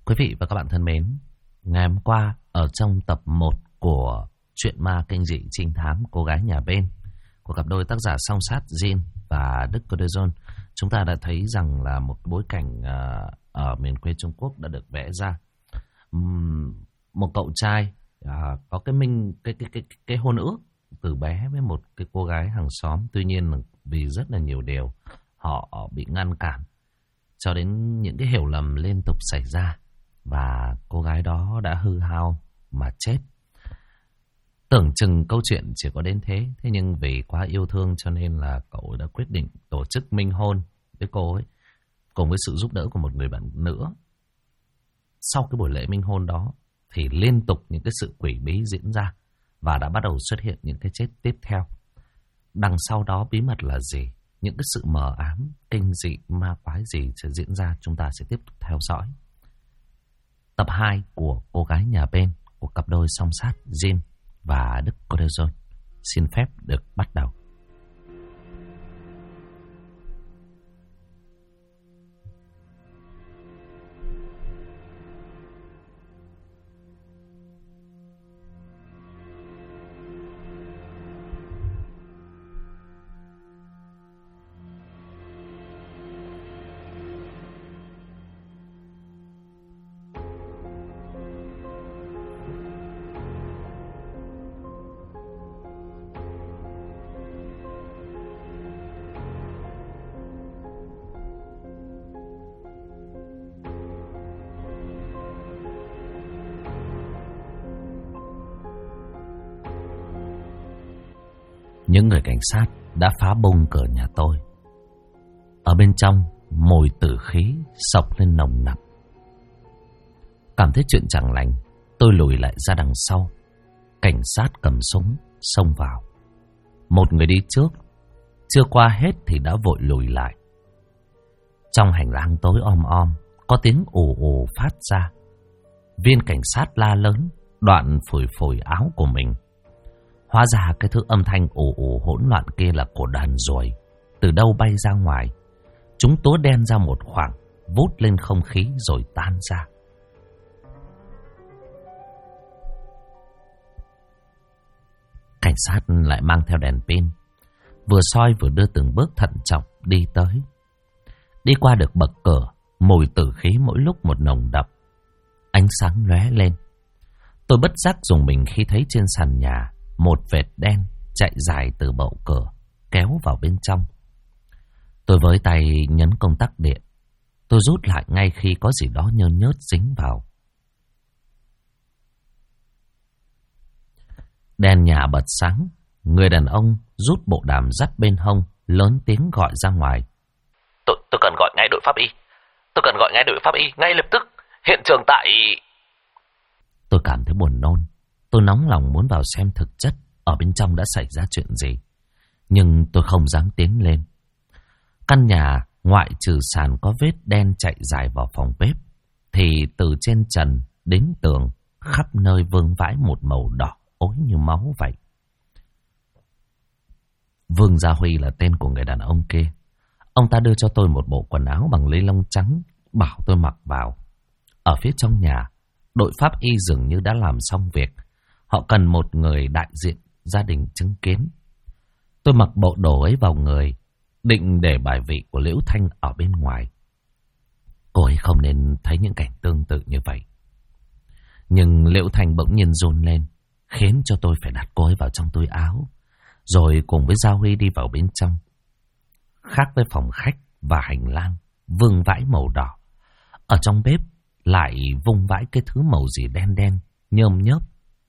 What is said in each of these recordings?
Quý vị và các bạn thân mến, ngày hôm qua ở trong tập 1 của truyện ma kinh dị trinh thám Cô gái nhà bên của cặp đôi tác giả Song Sát Jin và Đức Cô-đê-dôn, chúng ta đã thấy rằng là một bối cảnh ở miền quê Trung Quốc đã được vẽ ra. Một cậu trai có cái hôn ước từ bé với một cái cô gái hàng xóm, tuy nhiên là vì rất là nhiều điều họ bị ngăn cản, cho đến những cái hiểu lầm liên tục xảy ra và cô gái đó đã hư hao mà chết. Tưởng chừng câu chuyện chỉ có đến thế, thế nhưng vì quá yêu thương cho nên là cậu đã quyết định tổ chức minh hôn với cô ấy, cùng với sự giúp đỡ của một người bạn nữa. Sau cái buổi lễ minh hôn đó thì liên tục những cái sự quỷ bí diễn ra và đã bắt đầu xuất hiện những cái chết tiếp theo. Đằng sau đó bí mật là gì? Những cái sự mờ ám, kinh dị, ma quái gì sẽ diễn ra, chúng ta sẽ tiếp tục theo dõi. Tập 2 của Cô gái nhà bên của cặp đôi Song Sát Jin và Đức Cô-đê-dôn xin phép được bắt đầu. Những người cảnh sát đã phá bung cửa nhà tôi. Ở bên trong, mùi tử khí xộc lên nồng nặc. Cảm thấy chuyện chẳng lành, tôi lùi lại ra đằng sau. Cảnh sát cầm súng xông vào. Một người đi trước, chưa qua hết thì đã vội lùi lại. Trong hành lang tối om om, có tiếng ù ù phát ra. Viên cảnh sát la lớn, đoạn phủi phủi áo của mình. Hóa ra cái thứ âm thanh ù ù hỗn loạn kia là của đàn ruồi. Từ đâu bay ra ngoài. Chúng túa đen ra một khoảng, vút lên không khí rồi tan ra. Cảnh sát lại mang theo đèn pin, vừa soi vừa đưa từng bước thận trọng đi tới. Đi qua được bậc cửa, mùi tử khí mỗi lúc một nồng đậm. Ánh sáng lóe lên. Tôi bất giác dùng mình khi thấy trên sàn nhà một vệt đen chạy dài từ bậu cửa kéo vào bên trong. Tôi với tay nhấn công tắc điện. Tôi rút lại ngay khi có gì đó nhơn nhớt dính vào. Đèn nhà bật sáng. Người đàn ông rút bộ đàm dắt bên hông, lớn tiếng gọi ra ngoài. Tôi cần gọi ngay đội pháp y. Tôi cần gọi ngay đội pháp y ngay lập tức. Hiện trường tại... Tôi cảm thấy buồn nôn. Tôi nóng lòng muốn vào xem thực chất ở bên trong đã xảy ra chuyện gì. Nhưng tôi không dám tiến lên. Căn nhà ngoại trừ sàn có vết đen chạy dài vào phòng bếp, thì từ trên trần đến tường khắp nơi vương vãi một màu đỏ ối như máu vậy. Vương Gia Huy là tên của người đàn ông kia. Ông ta đưa cho tôi một bộ quần áo bằng lê lông trắng, bảo tôi mặc vào. Ở phía trong nhà, đội pháp y dường như đã làm xong việc. Họ cần một người đại diện gia đình chứng kiến. Tôi mặc bộ đồ ấy vào người, định để bài vị của Liễu Thanh ở bên ngoài. Cô ấy không nên thấy những cảnh tương tự như vậy. Nhưng Liễu Thanh bỗng nhiên run lên, khiến cho tôi phải đặt cô ấy vào trong túi áo, rồi cùng với Gia Huy đi vào bên trong. Khác với phòng khách và hành lang vương vãi màu đỏ, ở trong bếp lại vung vãi cái thứ màu gì đen đen, nhơm nhớp.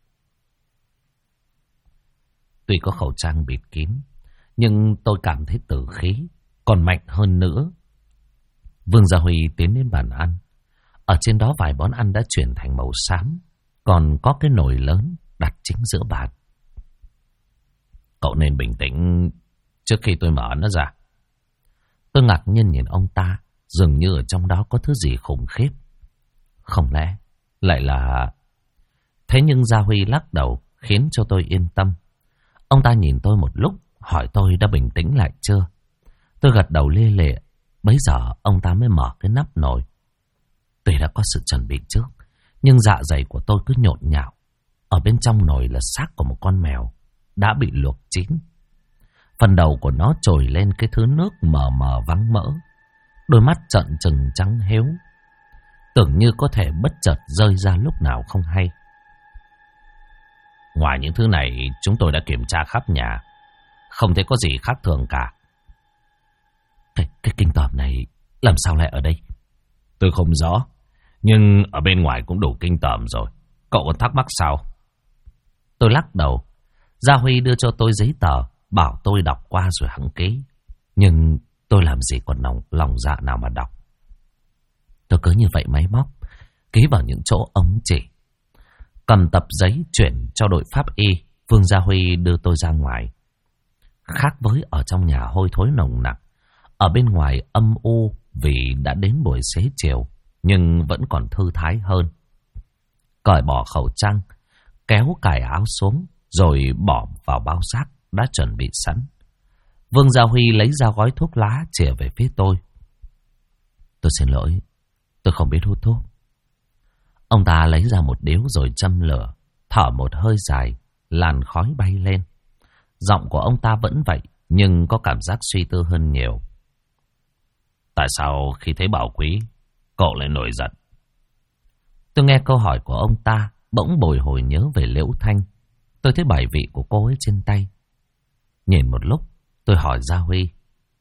Tuy có khẩu trang bịt kín, nhưng tôi cảm thấy tử khí còn mạnh hơn nữa. Vương Gia Huy tiến đến bàn ăn. Ở trên đó vài món ăn đã chuyển thành màu xám, còn có cái nồi lớn đặt chính giữa bàn. Cậu nên bình tĩnh trước khi tôi mở nó ra. Tôi ngạc nhiên nhìn ông ta, dường như ở trong đó có thứ gì khủng khiếp. Không lẽ lại là... Thế nhưng Gia Huy lắc đầu khiến cho tôi yên tâm. Ông ta nhìn tôi một lúc, hỏi tôi đã bình tĩnh lại chưa. Tôi gật đầu lia lịa. Bấy giờ ông ta mới mở cái nắp nồi. Tuy đã có sự chuẩn bị trước, nhưng dạ dày của tôi cứ nhộn nhạo. Ở bên trong nồi là xác của một con mèo đã bị luộc chín. Phần đầu của nó trồi lên cái thứ nước mờ mờ vắng mỡ. Đôi mắt trợn trừng trắng héo, tưởng như có thể bất chợt rơi ra lúc nào không hay. Ngoài những thứ này, chúng tôi đã kiểm tra khắp nhà, không thấy có gì khác thường cả. Cái kinh tởm này làm sao lại ở đây? Tôi không rõ, nhưng ở bên ngoài cũng đủ kinh tởm rồi. Cậu còn thắc mắc sao? Tôi lắc đầu. Gia Huy đưa cho tôi giấy tờ, bảo tôi đọc qua rồi hẵng ký. Nhưng tôi làm gì còn lòng dạ nào mà đọc. Tôi cứ như vậy máy móc, ký vào những chỗ ống chỉ. Cầm tập giấy chuyển cho đội pháp y, Vương Gia Huy đưa tôi ra ngoài. Khác với ở trong nhà hôi thối nồng nặc, ở bên ngoài âm u vì đã đến buổi xế chiều, nhưng vẫn còn thư thái hơn. Cởi bỏ khẩu trang, kéo cài áo xuống, rồi bỏ vào bao xác đã chuẩn bị sẵn. Vương Gia Huy lấy ra gói thuốc lá chìa về phía tôi. Tôi xin lỗi, tôi không biết hút thuốc. Ông ta lấy ra một điếu rồi châm lửa, thở một hơi dài, làn khói bay lên. Giọng của ông ta vẫn vậy, nhưng có cảm giác suy tư hơn nhiều. Tại sao khi thấy Bảo Quý, cậu lại nổi giận? Tôi nghe câu hỏi của ông ta, bỗng bồi hồi nhớ về Liễu Thanh. Tôi thấy bài vị của cô ấy trên tay. Nhìn một lúc, tôi hỏi Gia Huy.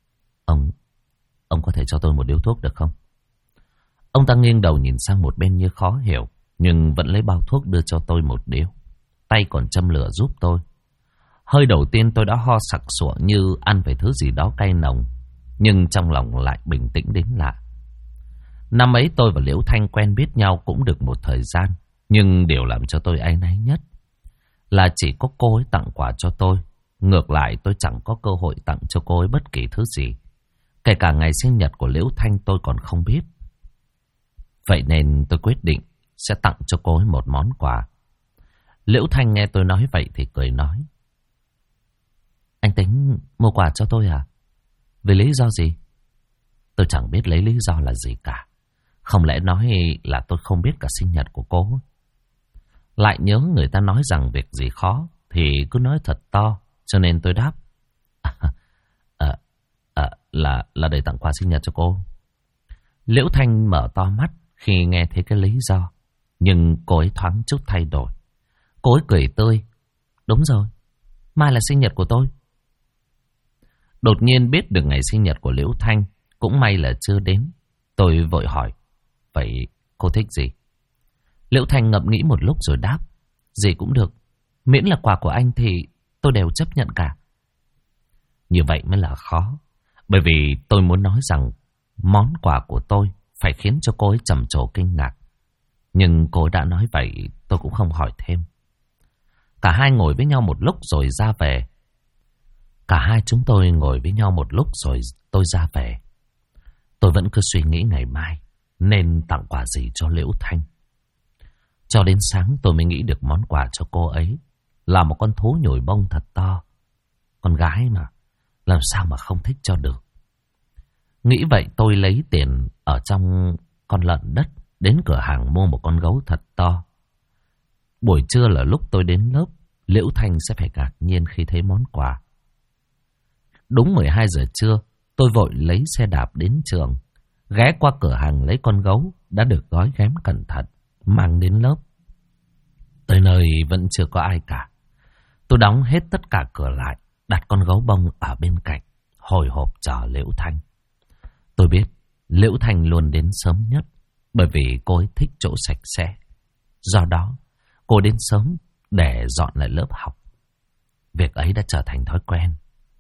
Ông có thể cho tôi một điếu thuốc được không? Ông ta nghiêng đầu nhìn sang một bên như khó hiểu, nhưng vẫn lấy bao thuốc đưa cho tôi một điếu. Tay còn châm lửa giúp tôi. Hơi đầu tiên tôi đã ho sặc sụa như ăn phải thứ gì đó cay nồng, nhưng trong lòng lại bình tĩnh đến lạ. Năm ấy tôi và Liễu Thanh quen biết nhau cũng được một thời gian, nhưng điều làm cho tôi áy náy nhất là chỉ có cô ấy tặng quà cho tôi. Ngược lại tôi chẳng có cơ hội tặng cho cô ấy bất kỳ thứ gì. Kể cả ngày sinh nhật của Liễu Thanh tôi còn không biết. Vậy nên tôi quyết định sẽ tặng cho cô ấy một món quà. Liễu Thanh nghe tôi nói vậy thì cười nói. Anh tính mua quà cho tôi à? Vì lý do gì? Tôi chẳng biết lấy lý do là gì cả. Không lẽ nói là tôi không biết cả sinh nhật của cô? Lại nhớ người ta nói rằng việc gì khó thì cứ nói thật to, cho nên tôi đáp. Là để tặng quà sinh nhật cho cô. Liễu Thanh mở to mắt khi nghe thấy cái lý do, nhưng cô ấy thoáng chút thay đổi. Cô ấy cười tươi. Đúng rồi, mai là sinh nhật của tôi. Đột nhiên biết được ngày sinh nhật của Liễu Thanh, cũng may là chưa đến. Tôi vội hỏi, vậy cô thích gì? Liễu Thanh ngẫm nghĩ một lúc rồi đáp, gì cũng được, miễn là quà của anh thì tôi đều chấp nhận cả. Như vậy mới là khó, bởi vì tôi muốn nói rằng món quà của tôi phải khiến cho cô ấy trầm trồ kinh ngạc. Nhưng cô đã nói vậy, tôi cũng không hỏi thêm. Cả hai ngồi với nhau một lúc rồi ra về. Cả hai chúng tôi ngồi với nhau một lúc rồi tôi ra về. Tôi vẫn cứ suy nghĩ ngày mai nên tặng quà gì cho Liễu Thanh. Cho đến sáng tôi mới nghĩ được món quà cho cô ấy là một con thú nhồi bông thật to. Con gái mà, làm sao mà không thích cho được. Nghĩ vậy tôi lấy tiền ở trong con lợn đất đến cửa hàng mua một con gấu thật to. Buổi trưa là lúc tôi đến lớp, Liễu Thanh sẽ phải ngạc nhiên khi thấy món quà. Đúng 12 giờ trưa, tôi vội lấy xe đạp đến trường, ghé qua cửa hàng lấy con gấu đã được gói ghém cẩn thận, mang đến lớp. Tới nơi vẫn chưa có ai cả. Tôi đóng hết tất cả cửa lại, đặt con gấu bông ở bên cạnh, hồi hộp chờ Liễu Thanh. Tôi biết Liễu Thanh luôn đến sớm nhất, bởi vì cô ấy thích chỗ sạch sẽ. Do đó, cô đến sớm để dọn lại lớp học. Việc ấy đã trở thành thói quen.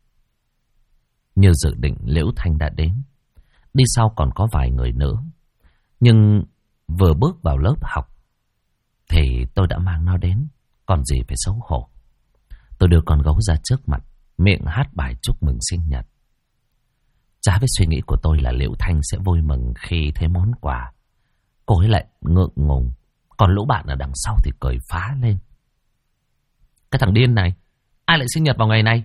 Như dự định, Liễu Thanh đã đến. Đi sau còn có vài người nữa. Nhưng vừa bước vào lớp học thì tôi đã mang nó đến, còn gì phải xấu hổ. Tôi đưa con gấu ra trước mặt, miệng hát bài chúc mừng sinh nhật. Trái với suy nghĩ của tôi là Liễu Thanh sẽ vui mừng khi thấy món quà, cô ấy lại ngượng ngùng. Còn lũ bạn ở đằng sau thì cười phá lên. Cái thằng điên này, ai lại sinh nhật vào ngày này?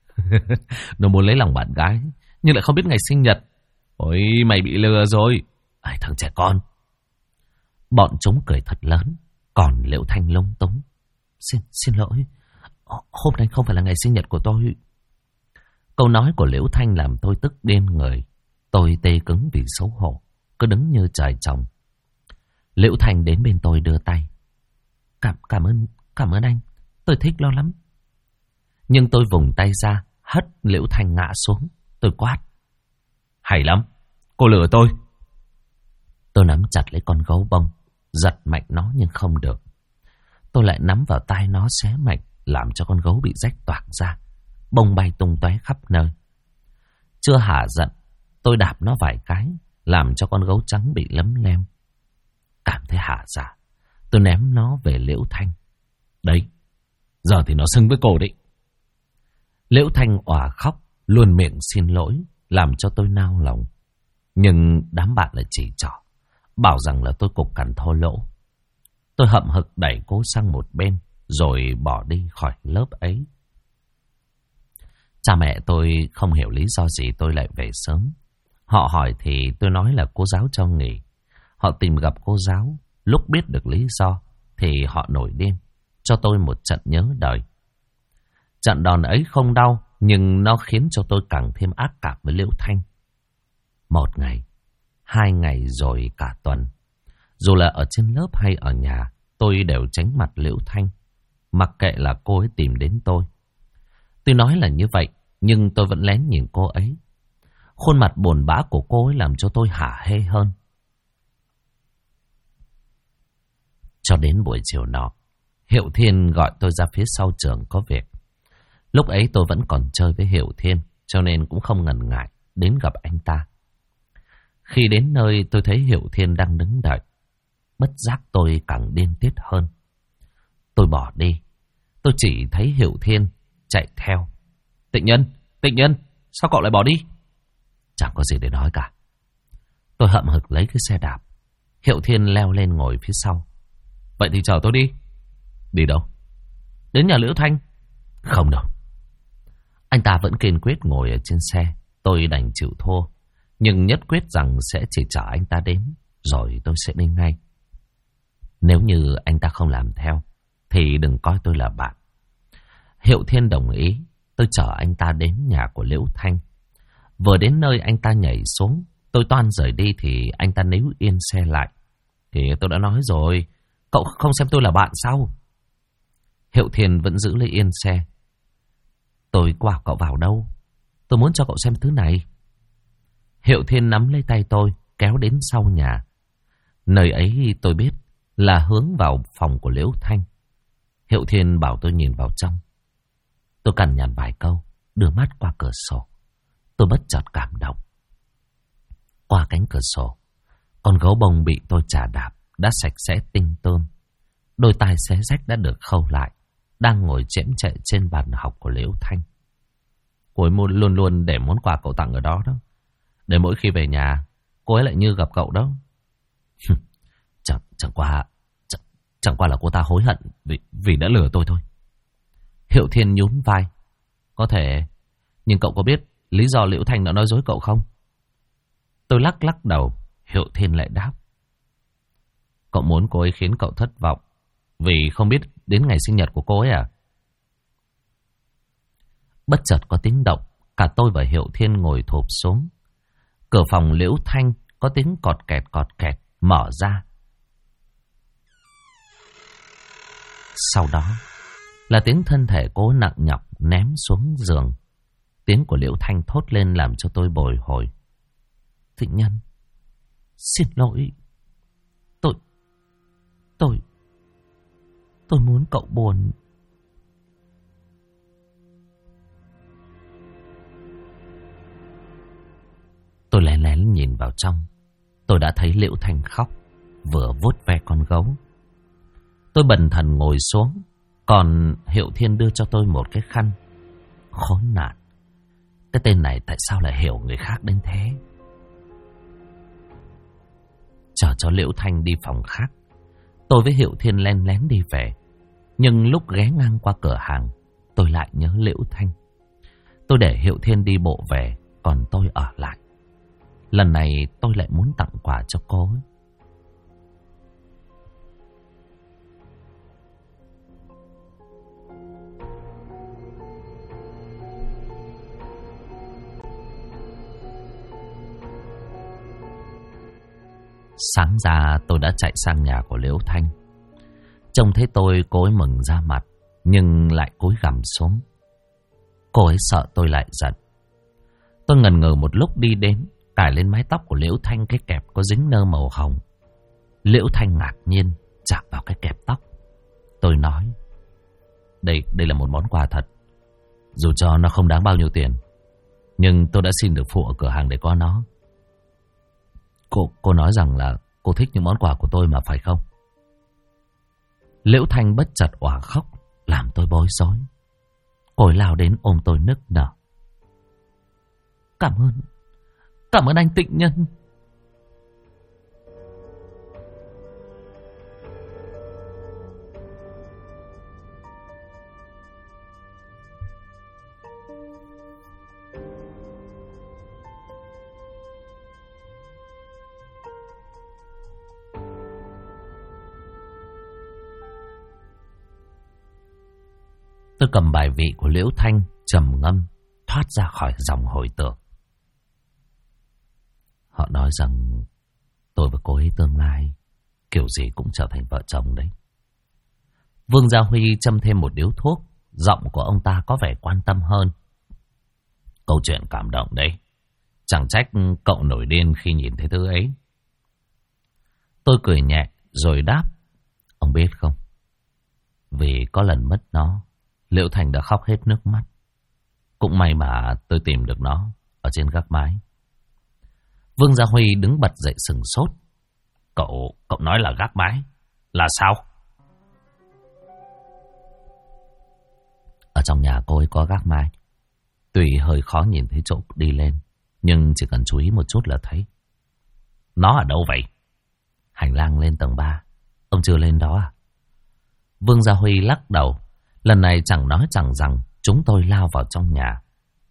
Nó muốn lấy lòng bạn gái, nhưng lại không biết ngày sinh nhật. Ôi, mày bị lừa rồi. Ai, thằng trẻ con. Bọn chúng cười thật lớn. Còn Liễu Thanh lúng túng. Xin lỗi. Hôm nay không phải là ngày sinh nhật của tôi. Câu nói của Liễu Thanh làm tôi tức điên người. Tôi tê cứng vì xấu hổ, cứ đứng như trời trồng. Liễu Thanh đến bên tôi đưa tay. Cảm ơn anh. Tôi thích nó lắm. Nhưng tôi vùng tay ra, hất Liễu Thanh ngã xuống. Tôi quát. Hay lắm, cô lừa tôi. Tôi nắm chặt lấy con gấu bông, giật mạnh nó nhưng không được. Tôi lại nắm vào tai nó xé mạnh, làm cho con gấu bị rách toạc ra. Bông bay tung tóe khắp nơi. Chưa hả giận, tôi đạp nó vài cái, làm cho con gấu trắng bị lấm lem. Cảm thấy hả dạ, tôi ném nó về Liễu Thanh. Đấy, giờ thì nó xưng với cô đấy. Liễu Thanh òa khóc, luôn miệng xin lỗi, làm cho tôi nao lòng. Nhưng đám bạn lại chỉ trỏ, bảo rằng là tôi cục cằn thô lỗ. Tôi hậm hực đẩy cô sang một bên, rồi bỏ đi khỏi lớp ấy. Cha mẹ tôi không hiểu lý do gì tôi lại về sớm. Họ hỏi thì tôi nói là cô giáo cho nghỉ. Họ tìm gặp cô giáo, lúc biết được lý do thì họ nổi điên, cho tôi một trận nhớ đời. Trận đòn ấy không đau, nhưng nó khiến cho tôi càng thêm ác cảm với Liễu Thanh. 1 ngày, 2 ngày rồi cả tuần. Dù là ở trên lớp hay ở nhà, tôi đều tránh mặt Liễu Thanh, mặc kệ là cô ấy tìm đến tôi. Tôi nói là như vậy, nhưng tôi vẫn lén nhìn cô ấy. Khuôn mặt buồn bã của cô ấy làm cho tôi hả hê hơn. Cho đến buổi chiều nọ, Hiệu Thiên gọi tôi ra phía sau trường có việc. Lúc ấy tôi vẫn còn chơi với Hiệu Thiên, cho nên cũng không ngần ngại đến gặp anh ta. Khi đến nơi tôi thấy Hiệu Thiên đang đứng đợi. Bất giác tôi càng điên tiết hơn. Tôi bỏ đi. Tôi chỉ thấy Hiệu Thiên chạy theo. Tịnh Nhân, sao cậu lại bỏ đi? Chẳng có gì để nói cả. Tôi hậm hực lấy cái xe đạp. Hiệu Thiên leo lên ngồi phía sau. Vậy thì chờ tôi đi. Đi đâu? Đến nhà Liễu Thanh. Không đâu. Anh ta vẫn kiên quyết ngồi ở trên xe. Tôi đành chịu thua, nhưng nhất quyết rằng sẽ chỉ chở anh ta đến, rồi tôi sẽ đi ngay. Nếu như anh ta không làm theo thì đừng coi tôi là bạn. Hiệu Thiên đồng ý. Tôi chở anh ta đến nhà của Liễu Thanh. Vừa đến nơi anh ta nhảy xuống. Tôi toan rời đi thì anh ta níu yên xe lại. Thì tôi đã nói rồi, cậu không xem tôi là bạn sao? Hiệu Thiên vẫn giữ lấy yên xe. Tôi qua cậu vào đâu? Tôi muốn cho cậu xem thứ này. Hiệu Thiên nắm lấy tay tôi, kéo đến sau nhà. Nơi ấy tôi biết là hướng vào phòng của Liễu Thanh. Hiệu Thiên bảo tôi nhìn vào trong. Tôi cằn nhằn vài câu, đưa mắt qua cửa sổ. Tôi bất chợt cảm động. Qua cánh cửa sổ, con gấu bông bị tôi chà đạp đã sạch sẽ tinh tươm. Đôi tai xé rách đã được khâu lại, đang ngồi chễm chệ trên bàn học của Liễu Thanh. Cô ấy luôn luôn để món quà cậu tặng ở đó đó. Để mỗi khi về nhà, cô ấy lại như gặp cậu đó. Chẳng qua là cô ta hối hận vì đã lừa tôi thôi. Hiệu Thiên nhún vai. Có thể, nhưng cậu có biết lý do Liễu Thanh đã nói dối cậu không? Tôi lắc đầu. Hiệu Thiên lại đáp. Cậu muốn cô ấy khiến cậu thất vọng vì không biết đến ngày sinh nhật của cô ấy à? Bất chợt có tiếng động. Cả tôi và Hiệu Thiên ngồi thụp xuống. Cửa phòng Liễu Thanh có tiếng cọt kẹt mở ra. Sau đó là tiếng thân thể cô nặng nhọc ném xuống giường. Tiếng của Liễu Thanh thốt lên làm cho tôi bồi hồi. Thịnh Nhân, xin lỗi. Tôi muốn cậu buồn. Tôi lén lén nhìn vào trong. Tôi đã thấy Liễu Thanh khóc, vừa vuốt ve con gấu. Tôi bần thần ngồi xuống. Còn Hiệu Thiên đưa cho tôi một cái khăn. Khốn nạn, cái tên này tại sao lại hiểu người khác đến thế? Chờ cho Liễu Thanh đi phòng khác, tôi với Hiệu Thiên len lén đi về. Nhưng lúc ghé ngang qua cửa hàng, tôi lại nhớ Liễu Thanh. Tôi để Hiệu Thiên đi bộ về, còn tôi ở lại. Lần này tôi lại muốn tặng quà cho cô ấy. Sáng ra tôi đã chạy sang nhà của Liễu Thanh. Trông thấy tôi, cô ấy mừng ra mặt, nhưng lại cúi gằm xuống. Cô ấy sợ tôi lại giận. Tôi ngần ngừ một lúc đi đến, cài lên mái tóc của Liễu Thanh cái kẹp có dính nơ màu hồng. Liễu Thanh ngạc nhiên chạm vào cái kẹp tóc. Tôi nói, đây là một món quà thật. Dù cho nó không đáng bao nhiêu tiền, nhưng tôi đã xin được phụ ở cửa hàng để có nó. Cô nói rằng là cô thích những món quà của tôi mà phải không? Liễu Thanh bất chợt òa khóc, làm tôi bối rối. Cô ấy lao đến ôm tôi nức nở. Cảm ơn anh Tịnh Nhân. Tôi cầm bài vị của Liễu Thanh, trầm ngâm, thoát ra khỏi dòng hồi tưởng. Họ nói rằng tôi và cô ấy tương lai kiểu gì cũng trở thành vợ chồng đấy. Vương Gia Huy châm thêm một điếu thuốc, giọng của ông ta có vẻ quan tâm hơn. Câu chuyện cảm động đấy. Chẳng trách cậu nổi điên khi nhìn thấy thứ ấy. Tôi cười nhẹ rồi đáp, ông biết không, vì có lần mất nó, Liễu Thành đã khóc hết nước mắt. Cũng may mà tôi tìm được nó ở trên gác mái. Vương Gia Huy đứng bật dậy sừng sốt. Cậu nói là gác mái là sao? Ở trong nhà cô ấy có gác mái. Tuy hơi khó nhìn thấy chỗ đi lên, nhưng chỉ cần chú ý một chút là thấy. Nó ở đâu vậy? Hành lang lên tầng 3. Ông chưa lên đó à? Vương Gia Huy lắc đầu. Lần này chẳng nói chẳng rằng, chúng tôi lao vào trong nhà.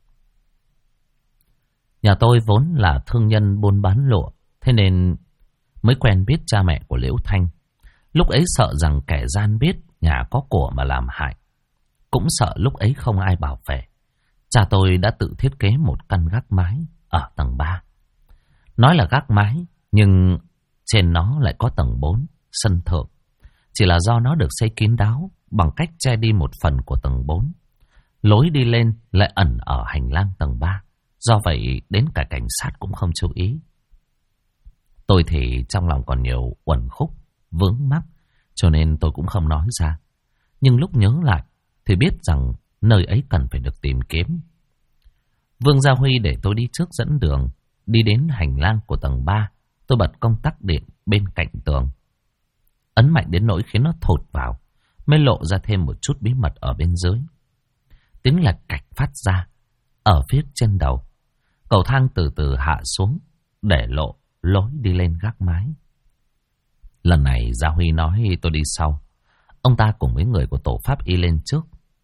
Nhà tôi vốn là thương nhân buôn bán lụa, thế nên mới quen biết cha mẹ của Liễu Thanh. Lúc ấy sợ rằng kẻ gian biết nhà có của mà làm hại. Cũng sợ lúc ấy không ai bảo vệ. Cha tôi đã tự thiết kế một căn gác mái ở tầng 3. Nói là gác mái, nhưng trên nó lại có tầng 4, sân thượng. Chỉ là do nó được xây kín đáo bằng cách che đi một phần của tầng 4. Lối đi lên lại ẩn ở hành lang tầng 3. Do vậy đến cả cảnh sát cũng không chú ý. Tôi thì trong lòng còn nhiều uẩn khúc, vướng mắc, cho nên tôi cũng không nói ra. Nhưng lúc nhớ lại thì biết rằng nơi ấy cần phải được tìm kiếm. Vương Gia Huy để tôi đi trước dẫn đường. Đi đến hành lang của tầng 3, tôi bật công tắc điện bên cạnh tường. Ấn mạnh đến nỗi khiến nó thột vào, mới lộ ra thêm một chút bí mật ở bên dưới. Tiếng lạch cạch phát ra ở phía trên đầu. Cầu thang từ từ hạ xuống, để lộ lối đi lên gác mái. Lần này Gia Huy nói tôi đi sau. Ông ta cùng với người của tổ pháp y lên trước.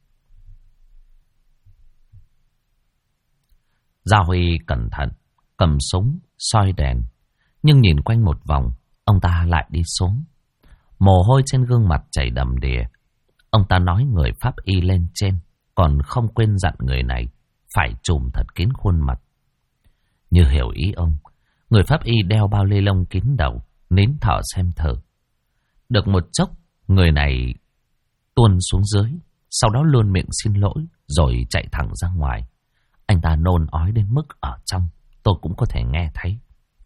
Gia Huy cẩn thận, cầm súng, soi đèn. Nhưng nhìn quanh một vòng, ông ta lại đi xuống. Mồ hôi trên gương mặt chảy đầm đìa. Ông ta nói người pháp y lên trên, còn không quên dặn người này phải trùm thật kín khuôn mặt. Như hiểu ý ông, người pháp y đeo bao lê lông kín đầu, nín thở xem thử. Được một chốc, người này tuôn xuống dưới, sau đó luôn miệng xin lỗi, rồi chạy thẳng ra ngoài. Anh ta nôn ói đến mức ở trong, tôi cũng có thể nghe thấy.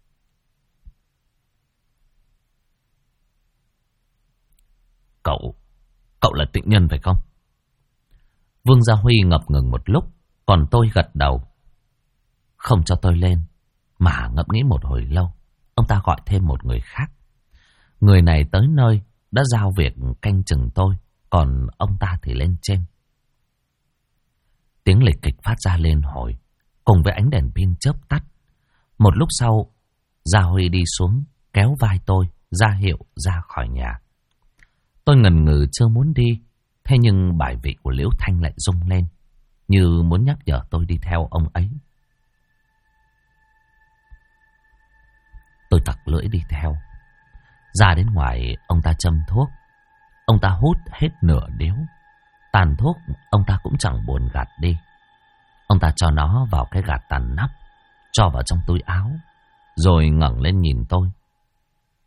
Cậu là Tịnh Nhân phải không? Vương Gia Huy ngập ngừng một lúc, còn tôi gật đầu. Không cho tôi lên, mà ngẫm nghĩ một hồi lâu. Ông ta gọi thêm một người khác. Người này tới nơi đã giao việc canh chừng tôi, còn ông ta thì lên trên. Tiếng lịch kịch phát ra lên hồi, cùng với ánh đèn pin chớp tắt. Một lúc sau, Gia Huy đi xuống, kéo vai tôi, ra hiệu ra khỏi nhà. Tôi ngần ngừ chưa muốn đi, thế nhưng bài vị của Liễu Thanh lại rung lên, như muốn nhắc nhở tôi đi theo ông ấy. Tôi tặc lưỡi đi theo. Ra đến ngoài, ông ta châm thuốc. Ông ta hút hết nửa điếu. Tàn thuốc ông ta cũng chẳng buồn gạt đi. Ông ta cho nó vào cái gạt tàn nắp, cho vào trong túi áo, rồi ngẩng lên nhìn tôi.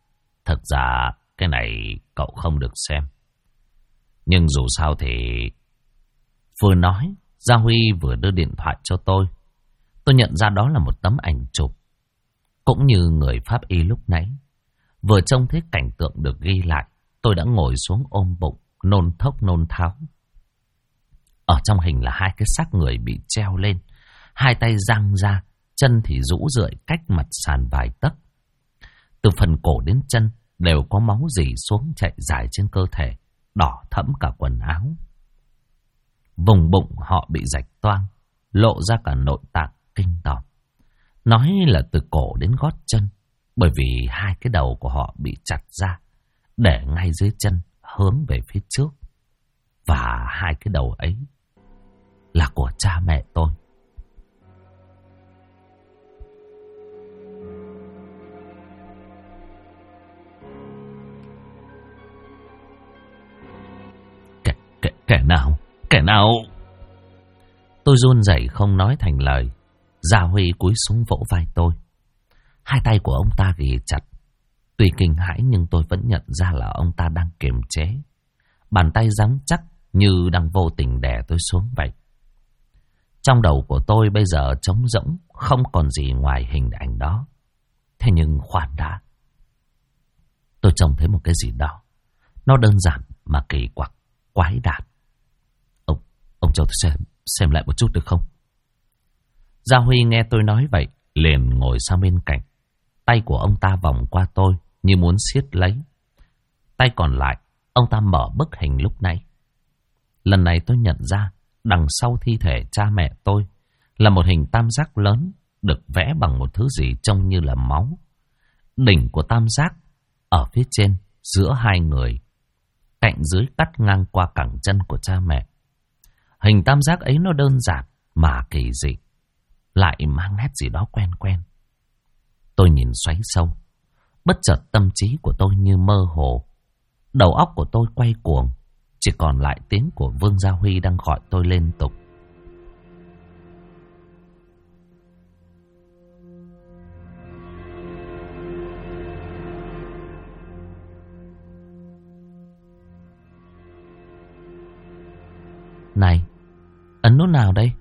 Thực ra cái này cậu không được xem. Nhưng dù sao thì vừa nói, Gia Huy vừa đưa điện thoại cho tôi. Tôi nhận ra đó là một tấm ảnh chụp. Cũng như người pháp y lúc nãy. Vừa trông thấy cảnh tượng được ghi lại, tôi đã ngồi xuống ôm bụng, nôn thốc nôn tháo. Ở trong hình là hai cái xác người bị treo lên, hai tay giang ra, chân thì rũ rượi cách mặt sàn vài tấc. Từ phần cổ đến chân đều có máu rỉ xuống chạy dài trên cơ thể, đỏ thẫm cả quần áo. Vùng bụng họ bị rạch toang, lộ ra cả nội tạng kinh tởm. Nói là từ cổ đến gót chân, bởi vì hai cái đầu của họ bị chặt ra, để ngay dưới chân hướng về phía trước. Và hai cái đầu ấy là của cha mẹ tôi. Kẻ nào? Tôi run rẩy không nói thành lời. Gia Huy cúi xuống vỗ vai tôi. Hai tay của ông ta ghì chặt. Tuy kinh hãi nhưng tôi vẫn nhận ra là ông ta đang kiềm chế. Bàn tay rắn chắc như đang vô tình đè tôi xuống vậy. Trong đầu của tôi bây giờ trống rỗng, không còn gì ngoài hình ảnh đó. Thế nhưng khoan đã. Tôi trông thấy một cái gì đó. Nó đơn giản mà kỳ quặc, quái đản. Ông cho tôi xem lại một chút được không? Gia Huy nghe tôi nói vậy, liền ngồi sang bên cạnh. Tay của ông ta vòng qua tôi như muốn siết lấy. Tay còn lại, ông ta mở bức hình lúc nãy. Lần này tôi nhận ra, đằng sau thi thể cha mẹ tôi là một hình tam giác lớn, được vẽ bằng một thứ gì trông như là máu. Đỉnh của tam giác ở phía trên, giữa hai người. Cạnh dưới cắt ngang qua cẳng chân của cha mẹ. Hình tam giác ấy nó đơn giản mà kỳ dị, lại mang nét gì đó quen quen. Tôi nhìn xoáy sâu. Bất chợt tâm trí của tôi như mơ hồ. Đầu óc của tôi quay cuồng. Chỉ còn lại tiếng của Vương Gia Huy đang gọi tôi liên tục. Này, ấn nút nào đây?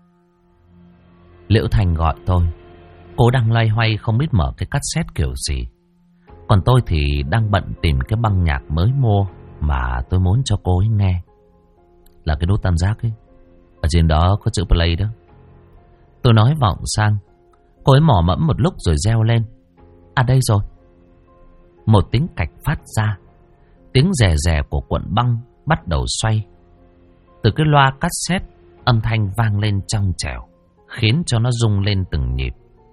Liễu Thành gọi tôi. Cô đang loay hoay không biết mở cái cassette kiểu gì. Còn tôi thì đang bận tìm cái băng nhạc mới mua mà tôi muốn cho cô ấy nghe. Là cái nút tam giác ấy. Ở trên đó có chữ play đó. Tôi nói vọng sang. Cô ấy mò mẫm một lúc rồi reo lên. À đây rồi. Một tiếng cạch phát ra. Tiếng rè rè của cuộn băng bắt đầu xoay. Từ cái loa cassette, âm thanh vang lên trong trẻo, khiến cho nó rung lên từng nhịp.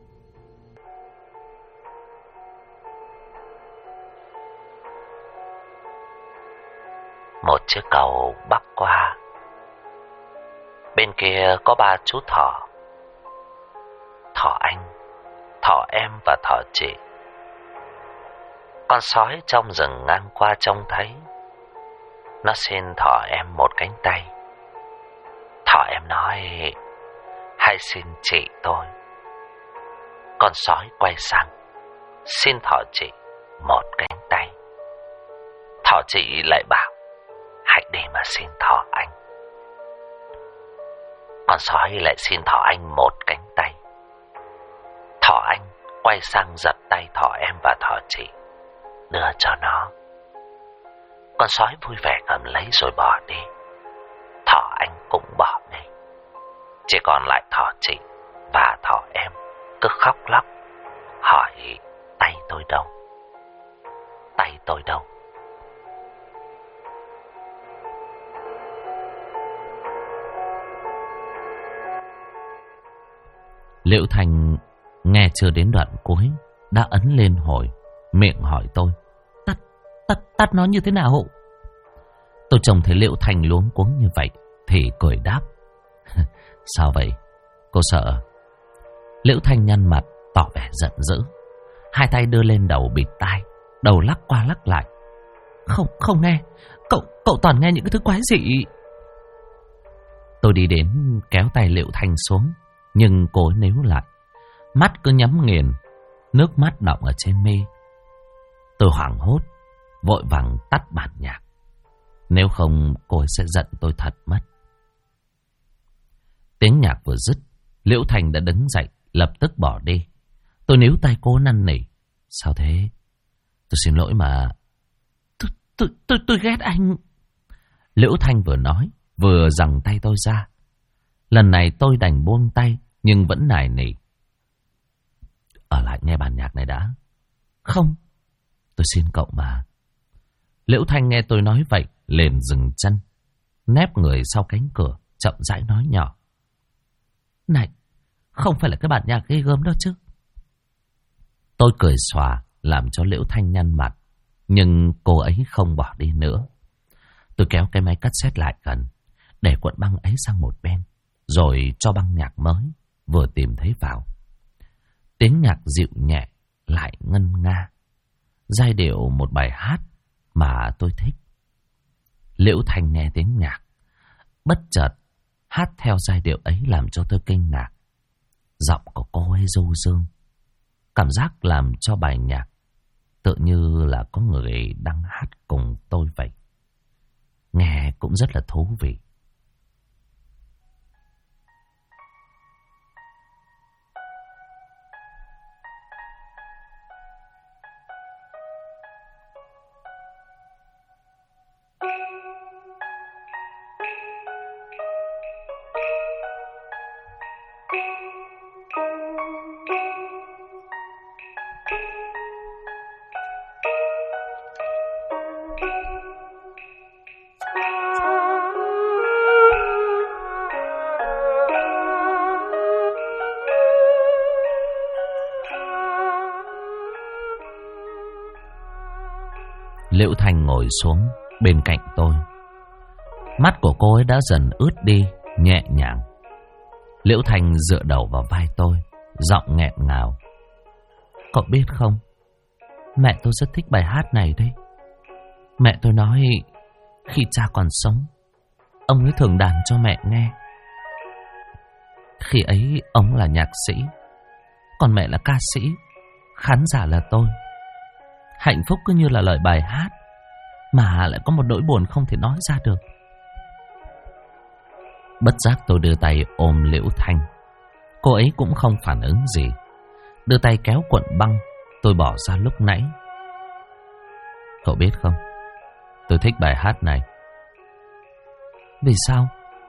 Một chiếc cầu bắc qua. Bên kia có ba chú thỏ. Thỏ anh, thỏ em và thỏ chị. Con sói trong rừng ngang qua trông thấy. Nó xin thỏ em một cánh tay. Thỏ em nói, hãy xin chị tôi. Con sói quay sang, xin thỏ chị một cánh tay. Thỏ chị lại bảo, hãy đi mà xin thỏ anh. Con sói lại xin thỏ anh một cánh tay. Thỏ anh quay sang giật tay thỏ em và thỏ chị, đưa cho nó. Con sói vui vẻ cầm lấy rồi bỏ đi. Thỏ anh cũng bỏ đi. Chỉ còn lại thỏ chị và thỏ em cứ khóc lóc, hỏi tay tôi đâu? Tay tôi đâu? Liễu Thành nghe chưa đến đoạn cuối đã ấn lên hồi, miệng hỏi tôi. Tắt nó như thế nào hộ? Tôi trông thấy Liễu Thành luống cuống như vậy thì cười đáp. Sao vậy? Cô sợ? Liễu Thành nhăn mặt tỏ vẻ giận dữ. Hai tay đưa lên đầu bịt tai, đầu lắc qua lắc lại. Không nghe. Cậu toàn nghe những cái thứ quái dị. Tôi đi đến kéo tay Liễu Thành xuống, nhưng cô níu lại. Mắt cứ nhắm nghiền, nước mắt đọng ở trên mi. Tôi hoảng hốt, vội vàng tắt bản nhạc. Nếu không cô ấy sẽ giận tôi thật mất. Tiếng nhạc vừa dứt, Liễu Thanh đã đứng dậy, lập tức bỏ đi. Tôi níu tay cô năn nỉ. Sao thế? Tôi xin lỗi mà. Tôi ghét anh. Liễu Thanh vừa nói, vừa giằng tay tôi ra. Lần này tôi đành buông tay, nhưng vẫn nài nỉ. Ở lại nghe bản nhạc này đã. Không, tôi xin cậu mà. Liễu Thanh nghe tôi nói vậy, liền dừng chân, nép người sau cánh cửa, chậm rãi nói nhỏ. Này, không phải là cái bản nhạc ghê gớm đó chứ? Tôi cười xòa, làm cho Liễu Thanh nhăn mặt, nhưng cô ấy không bỏ đi nữa. Tôi kéo cái máy cassette lại gần, để cuộn băng ấy sang một bên, rồi cho băng nhạc mới, vừa tìm thấy vào. Tiếng nhạc dịu nhẹ, lại ngân nga, giai điệu một bài hát mà tôi thích. Liễu Thanh nghe tiếng nhạc, bất chợt hát theo giai điệu ấy làm cho tôi kinh ngạc. Giọng của cô ấy du dương, cảm giác làm cho bài nhạc tự như là có người đang hát cùng tôi vậy. Nghe cũng rất là thú vị. Liễu Thanh ngồi xuống bên cạnh tôi. Mắt của cô ấy đã dần ướt đi, nhẹ nhàng. Liễu Thanh dựa đầu vào vai tôi, giọng nghẹn ngào. Cậu biết không, mẹ tôi rất thích bài hát này đấy. Mẹ tôi nói khi cha còn sống, ông ấy thường đàn cho mẹ nghe. Khi ấy ông là nhạc sĩ, còn mẹ là ca sĩ, khán giả là tôi. Hạnh phúc cứ như là lời bài hát, mà lại có một nỗi buồn không thể nói ra được. Bất giác tôi đưa tay ôm Liễu Thanh. Cô ấy cũng không phản ứng gì, đưa tay kéo cuộn băng tôi bỏ ra lúc nãy. Cậu biết không, tôi thích bài hát này. Vì sao?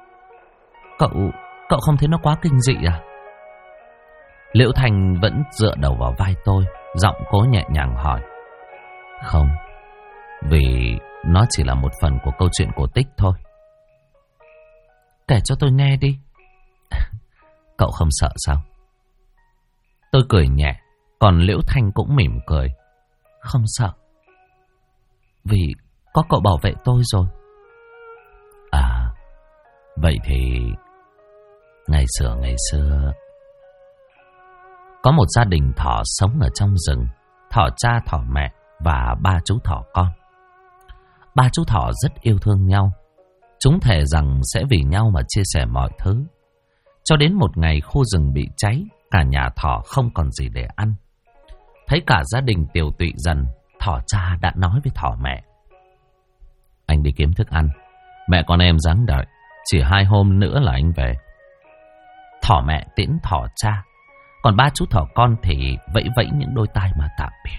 Cậu không thấy nó quá kinh dị à? Liễu Thanh vẫn dựa đầu vào vai tôi, giọng cố nhẹ nhàng hỏi. Không, vì nó chỉ là một phần của câu chuyện cổ tích thôi. Kể cho tôi nghe đi. Cậu không sợ sao? Tôi cười nhẹ, còn Liễu Thanh cũng mỉm cười. Không sợ, vì có cậu bảo vệ tôi rồi. À, vậy thì ngày xưa có một gia đình thỏ sống ở trong rừng. Thỏ cha, thỏ mẹ và ba chú thỏ con. Ba chú thỏ rất yêu thương nhau. Chúng thề rằng sẽ vì nhau mà chia sẻ mọi thứ. Cho đến một ngày khu rừng bị cháy, cả nhà thỏ không còn gì để ăn. Thấy cả gia đình tiều tụy dần, thỏ cha đã nói với thỏ mẹ. Anh đi kiếm thức ăn, mẹ con em ráng đợi, chỉ 2 hôm nữa là anh về. Thỏ mẹ tiễn thỏ cha, còn ba chú thỏ con thì vẫy vẫy những đôi tai mà tạm biệt.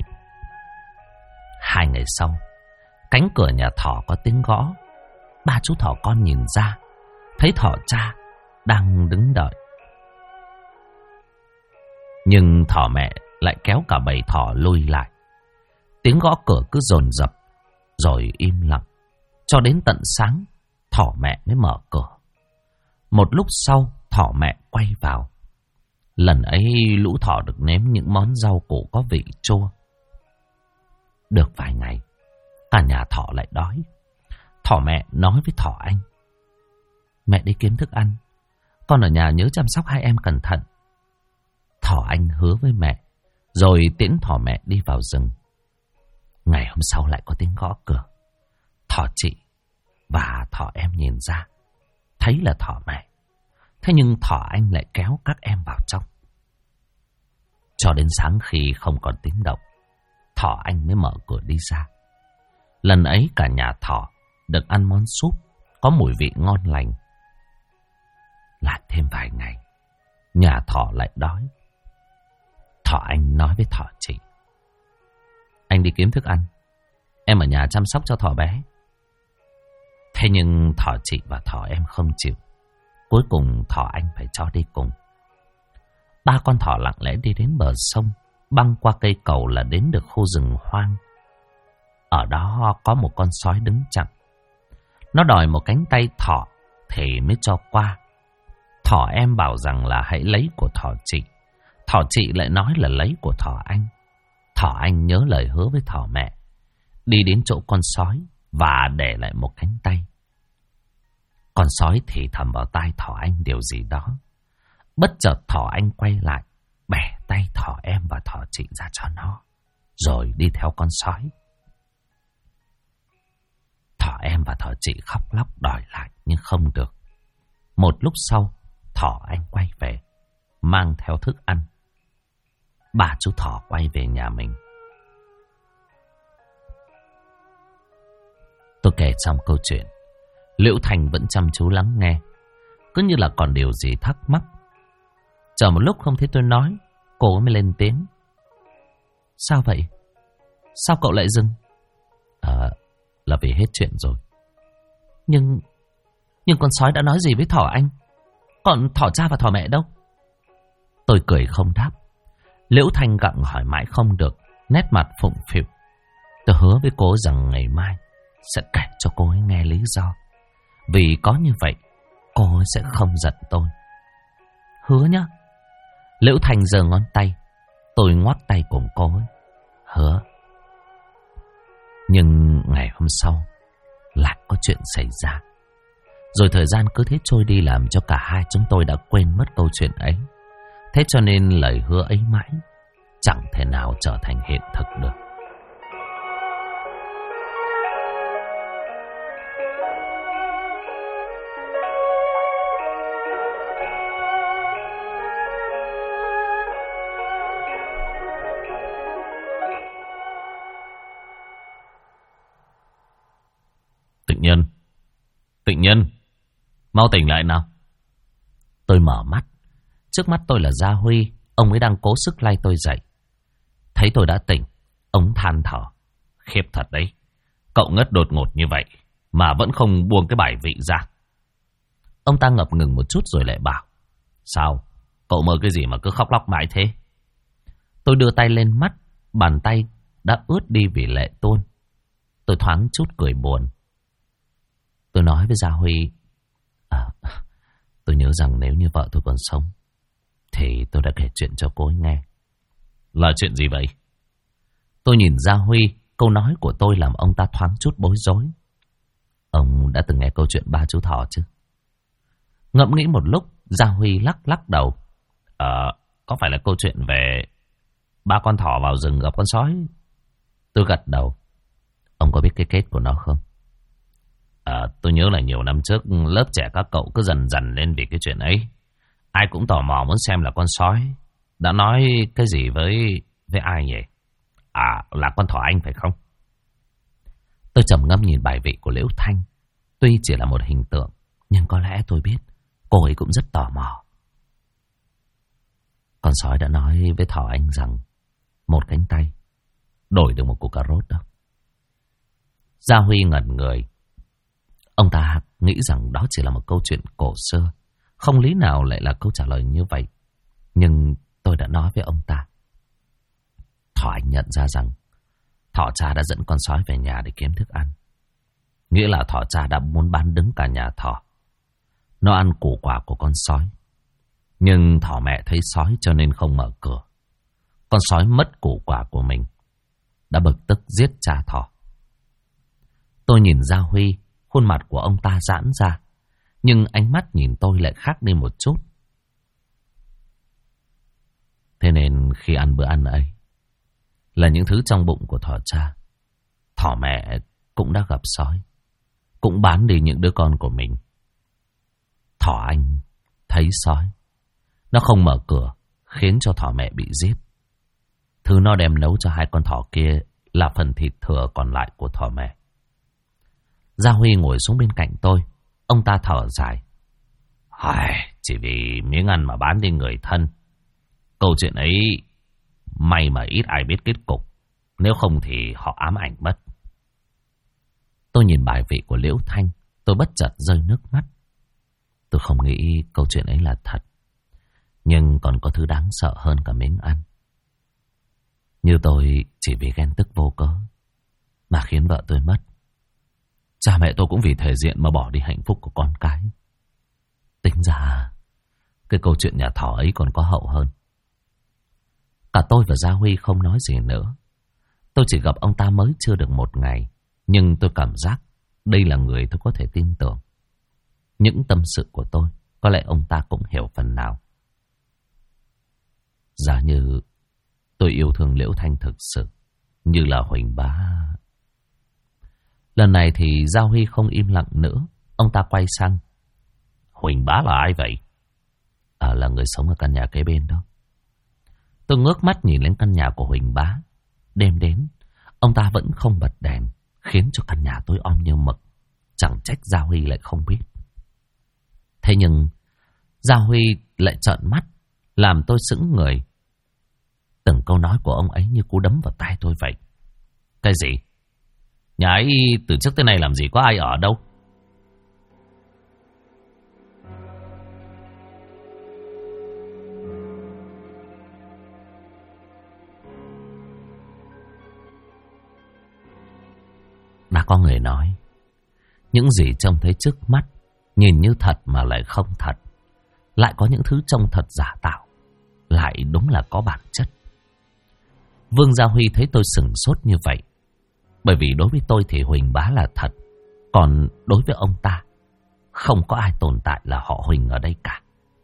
2 ngày sau, cánh cửa nhà thỏ có tiếng gõ. Ba chú thỏ con nhìn ra, thấy thỏ cha đang đứng đợi. Nhưng thỏ mẹ lại kéo cả bầy thỏ lui lại. Tiếng gõ cửa cứ dồn dập, rồi im lặng. Cho đến tận sáng, thỏ mẹ mới mở cửa. Một lúc sau, thỏ mẹ quay vào. Lần ấy lũ thỏ được nếm những món rau củ có vị chua. Được vài ngày, cả nhà thỏ lại đói. Thỏ mẹ nói với thỏ anh. Mẹ đi kiếm thức ăn, con ở nhà nhớ chăm sóc 2 em cẩn thận. Thỏ anh hứa với mẹ, rồi tiễn thỏ mẹ đi vào rừng. Ngày hôm sau lại có tiếng gõ cửa. Thỏ chị và thỏ em nhìn ra, thấy là thỏ mẹ. Thế nhưng thỏ anh lại kéo các em vào trong. Cho đến sáng khi không còn tiếng động, Thỏ Anh mới mở cửa đi ra. Lần ấy cả nhà Thỏ được ăn món súp có mùi vị ngon lành. Lại thêm vài ngày, nhà Thỏ lại đói. Thỏ Anh nói với Thỏ chị: anh đi kiếm thức ăn, em ở nhà chăm sóc cho Thỏ bé. Thế nhưng Thỏ chị và Thỏ em không chịu. Cuối cùng Thỏ Anh phải cho đi cùng. Ba con thỏ lặng lẽ đi đến bờ sông, băng qua cây cầu là đến được khu rừng hoang. Ở đó có một con sói đứng chặn. Nó đòi một cánh tay thỏ thì mới cho qua. Thỏ em bảo rằng là hãy lấy của Thỏ chị. Thỏ chị lại nói là lấy của Thỏ Anh. Thỏ Anh nhớ lời hứa với Thỏ mẹ, đi đến chỗ con sói và để lại một cánh tay. Con sói thì thầm vào tai Thỏ Anh điều gì đó. Bất chợt Thỏ Anh quay lại, bẻ tay Thỏ em và Thỏ chị ra cho nó, rồi đi theo con sói. Thỏ em và Thỏ chị khóc lóc đòi lại nhưng không được. Một lúc sau, Thỏ Anh quay về, mang theo thức ăn. Ba chú thỏ quay về nhà mình. Tôi kể xong câu chuyện, Liễu Thành vẫn chăm chú lắng nghe, cứ như là còn điều gì thắc mắc. Chờ một lúc không thấy tôi nói, cô mới lên tiếng: sao vậy? Sao cậu lại dừng? Là vì hết chuyện rồi. Nhưng con sói đã nói gì với Thỏ Anh? Còn Thỏ cha và Thỏ mẹ đâu? Tôi cười không đáp. Liễu Thanh gặng hỏi mãi không được, nét mặt phụng phịu. Tôi hứa với cô rằng ngày mai sẽ kể cho cô ấy nghe lý do. Vì có như vậy, cô ấy sẽ không giận tôi. Hứa nhá. Liễu Thanh giơ ngón tay. Tôi ngoắc tay cùng cô ấy. Hứa. Nhưng ngày hôm sau lại có chuyện xảy ra. Rồi thời gian cứ thế trôi đi làm cho cả hai chúng tôi đã quên mất câu chuyện ấy. Thế cho nên lời hứa ấy mãi chẳng thể nào trở thành hiện thực được. Tịnh Nhân, mau tỉnh lại nào. Tôi mở mắt. Trước mắt tôi là Gia Huy. Ông ấy đang cố sức lay tôi dậy. Thấy tôi đã tỉnh, ông than thở: khiếp thật đấy, cậu ngất đột ngột như vậy mà vẫn không buông cái bài vị ra. Ông ta ngập ngừng một chút rồi lại bảo: sao, cậu mơ cái gì mà cứ khóc lóc mãi thế? Tôi đưa tay lên mắt, bàn tay đã ướt đi vì lệ tuôn. Tôi thoáng chút cười buồn. Tôi nói với Gia Huy: tôi nhớ rằng nếu như vợ tôi còn sống thì tôi đã kể chuyện cho cô ấy nghe. Là chuyện gì vậy? Tôi nhìn Gia Huy. Câu nói của tôi làm ông ta thoáng chút bối rối. Ông đã từng nghe câu chuyện ba chú thỏ chứ? Ngẫm nghĩ một lúc, Gia Huy lắc đầu. Có phải là câu chuyện về ba con thỏ vào rừng gặp con sói? Tôi gật đầu. Ông có biết cái kết của nó không? Tôi nhớ là nhiều năm trước lớp trẻ các cậu cứ dần dần lên vì cái chuyện ấy. Ai cũng tò mò muốn xem là con sói đã nói cái gì với ai nhỉ? Là con thỏ Anh phải không? Tôi trầm ngâm nhìn bài vị của Liễu Thanh. Tuy chỉ là một hình tượng, nhưng có lẽ tôi biết cô ấy cũng rất tò mò. Con sói đã nói với thỏ Anh rằng một cánh tay đổi được một củ cà rốt đó. Gia Huy ngẩn người. Ông ta nghĩ rằng đó chỉ là một câu chuyện cổ xưa, không lý nào lại là câu trả lời như vậy. Nhưng tôi đã nói với ông ta. Thỏ Anh nhận ra rằng thỏ cha đã dẫn con sói về nhà để kiếm thức ăn. Nghĩa là thỏ cha đã muốn bán đứng cả nhà thỏ. Nó ăn củ quả của con sói. Nhưng thỏ mẹ thấy sói cho nên không mở cửa. Con sói mất củ quả của mình, đã bực tức giết cha thỏ. Tôi nhìn Gia Huy. Khuôn mặt của ông ta giãn ra, nhưng ánh mắt nhìn tôi lại khác đi một chút. Thế nên khi ăn bữa ăn ấy, là những thứ trong bụng của thỏ cha, thỏ mẹ cũng đã gặp sói, cũng bán đi những đứa con của mình. Thỏ Anh thấy sói, nó không mở cửa, khiến cho thỏ mẹ bị giết. Thứ nó đem nấu cho hai con thỏ kia là phần thịt thừa còn lại của thỏ mẹ. Gia Huy ngồi xuống bên cạnh tôi. Ông ta thở dài. Chỉ vì miếng ăn mà bán đi người thân. Câu chuyện ấy may mà ít ai biết kết cục. Nếu không thì họ ám ảnh mất. Tôi nhìn bài vị của Liễu Thanh. Tôi bất chợt rơi nước mắt. Tôi không nghĩ câu chuyện ấy là thật. Nhưng còn có thứ đáng sợ hơn cả miếng ăn. Như tôi chỉ vì ghen tức vô cớ mà khiến vợ tôi mất. Cha mẹ tôi cũng vì thể diện mà bỏ đi hạnh phúc của con cái. Tính ra cái câu chuyện nhà thỏ ấy còn có hậu hơn. Cả tôi và Gia Huy không nói gì nữa. Tôi chỉ gặp ông ta mới chưa được một ngày, nhưng tôi cảm giác đây là người tôi có thể tin tưởng. Những tâm sự của tôi có lẽ ông ta cũng hiểu phần nào. Giả như tôi yêu thương Liễu Thanh thực sự, như là Huỳnh Bá. Lần này thì Gia Huy không im lặng nữa. Ông ta quay sang. Huỳnh Bá là ai vậy? Là người sống ở căn nhà kế bên đó. Tôi ngước mắt nhìn lên căn nhà của Huỳnh Bá. Đêm đến, ông ta vẫn không bật đèn, khiến cho căn nhà tối om như mực. Chẳng trách Gia Huy lại không biết. Thế nhưng Gia Huy lại trợn mắt, làm tôi sững người. Từng câu nói của ông ấy như cú đấm vào tai tôi vậy. Cái gì? Nhà ấy từ trước tới nay làm gì có ai ở đâu. Đã có người nói, những gì trông thấy trước mắt nhìn như thật mà lại không thật. Lại có những thứ trông thật giả tạo, lại đúng là có bản chất. Vương Gia Huy thấy tôi sửng sốt như vậy. Bởi vì đối với tôi thì Huỳnh Bá là thật. Còn đối với ông ta, không có ai tồn tại là họ Huỳnh ở đây cả.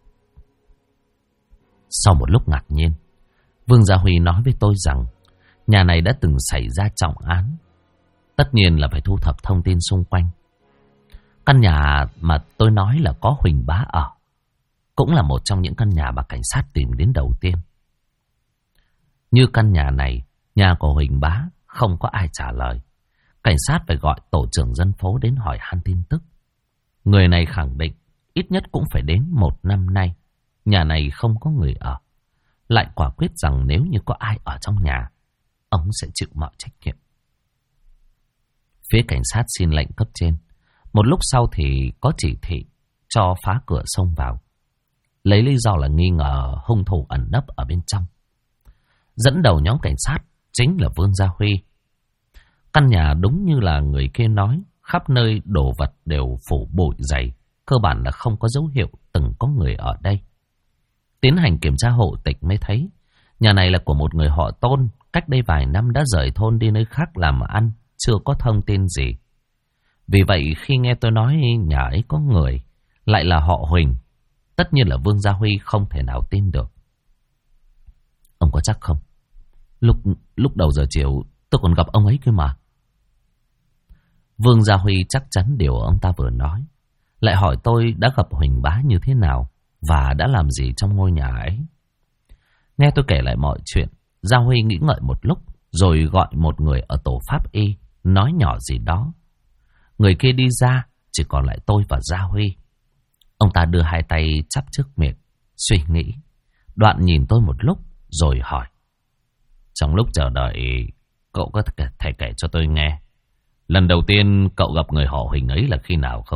Sau một lúc ngạc nhiên, Vương Gia Huy nói với tôi rằng nhà này đã từng xảy ra trọng án. Tất nhiên là phải thu thập thông tin xung quanh. Căn nhà mà tôi nói là có Huỳnh Bá ở cũng là một trong những căn nhà mà cảnh sát tìm đến đầu tiên. Như căn nhà này, nhà của Huỳnh Bá không có ai trả lời. Cảnh sát phải gọi tổ trưởng dân phố đến hỏi han tin tức. Người này khẳng định ít nhất cũng phải đến 1 năm nay nhà này không có người ở. Lại quả quyết rằng nếu như có ai ở trong nhà, ông sẽ chịu mọi trách nhiệm. Phía cảnh sát xin lệnh cấp trên. Một lúc sau thì có chỉ thị cho phá cửa xông vào. Lấy lý do là nghi ngờ hung thủ ẩn nấp ở bên trong. Dẫn đầu nhóm cảnh sát chính là Vương Gia Huy. Căn nhà đúng như là người kia nói, khắp nơi đồ vật đều phủ bụi dày, cơ bản là không có dấu hiệu từng có người ở đây. Tiến hành kiểm tra hộ tịch mới thấy, nhà này là của một người họ Tôn, cách đây vài năm đã rời thôn đi nơi khác làm ăn, chưa có thông tin gì. Vì vậy khi nghe tôi nói nhà ấy có người, lại là họ Huỳnh, tất nhiên là Vương Gia Huy không thể nào tin được. Ông có chắc không? Lúc đầu giờ chiều tôi còn gặp ông ấy cơ mà. Vương Gia Huy chắc chắn điều ông ta vừa nói. Lại hỏi tôi đã gặp Huỳnh Bá như thế nào và đã làm gì trong ngôi nhà ấy. Nghe tôi kể lại mọi chuyện, Gia Huy nghĩ ngợi một lúc rồi gọi một người ở tổ pháp y nói nhỏ gì đó. Người kia đi ra, chỉ còn lại tôi và Gia Huy. Ông ta đưa hai tay chắp trước miệng, suy nghĩ. Đoạn nhìn tôi một lúc rồi hỏi. Trong lúc chờ đợi, cậu có thể kể cho tôi nghe, lần đầu tiên cậu gặp người họ Huỳnh ấy là khi nào không?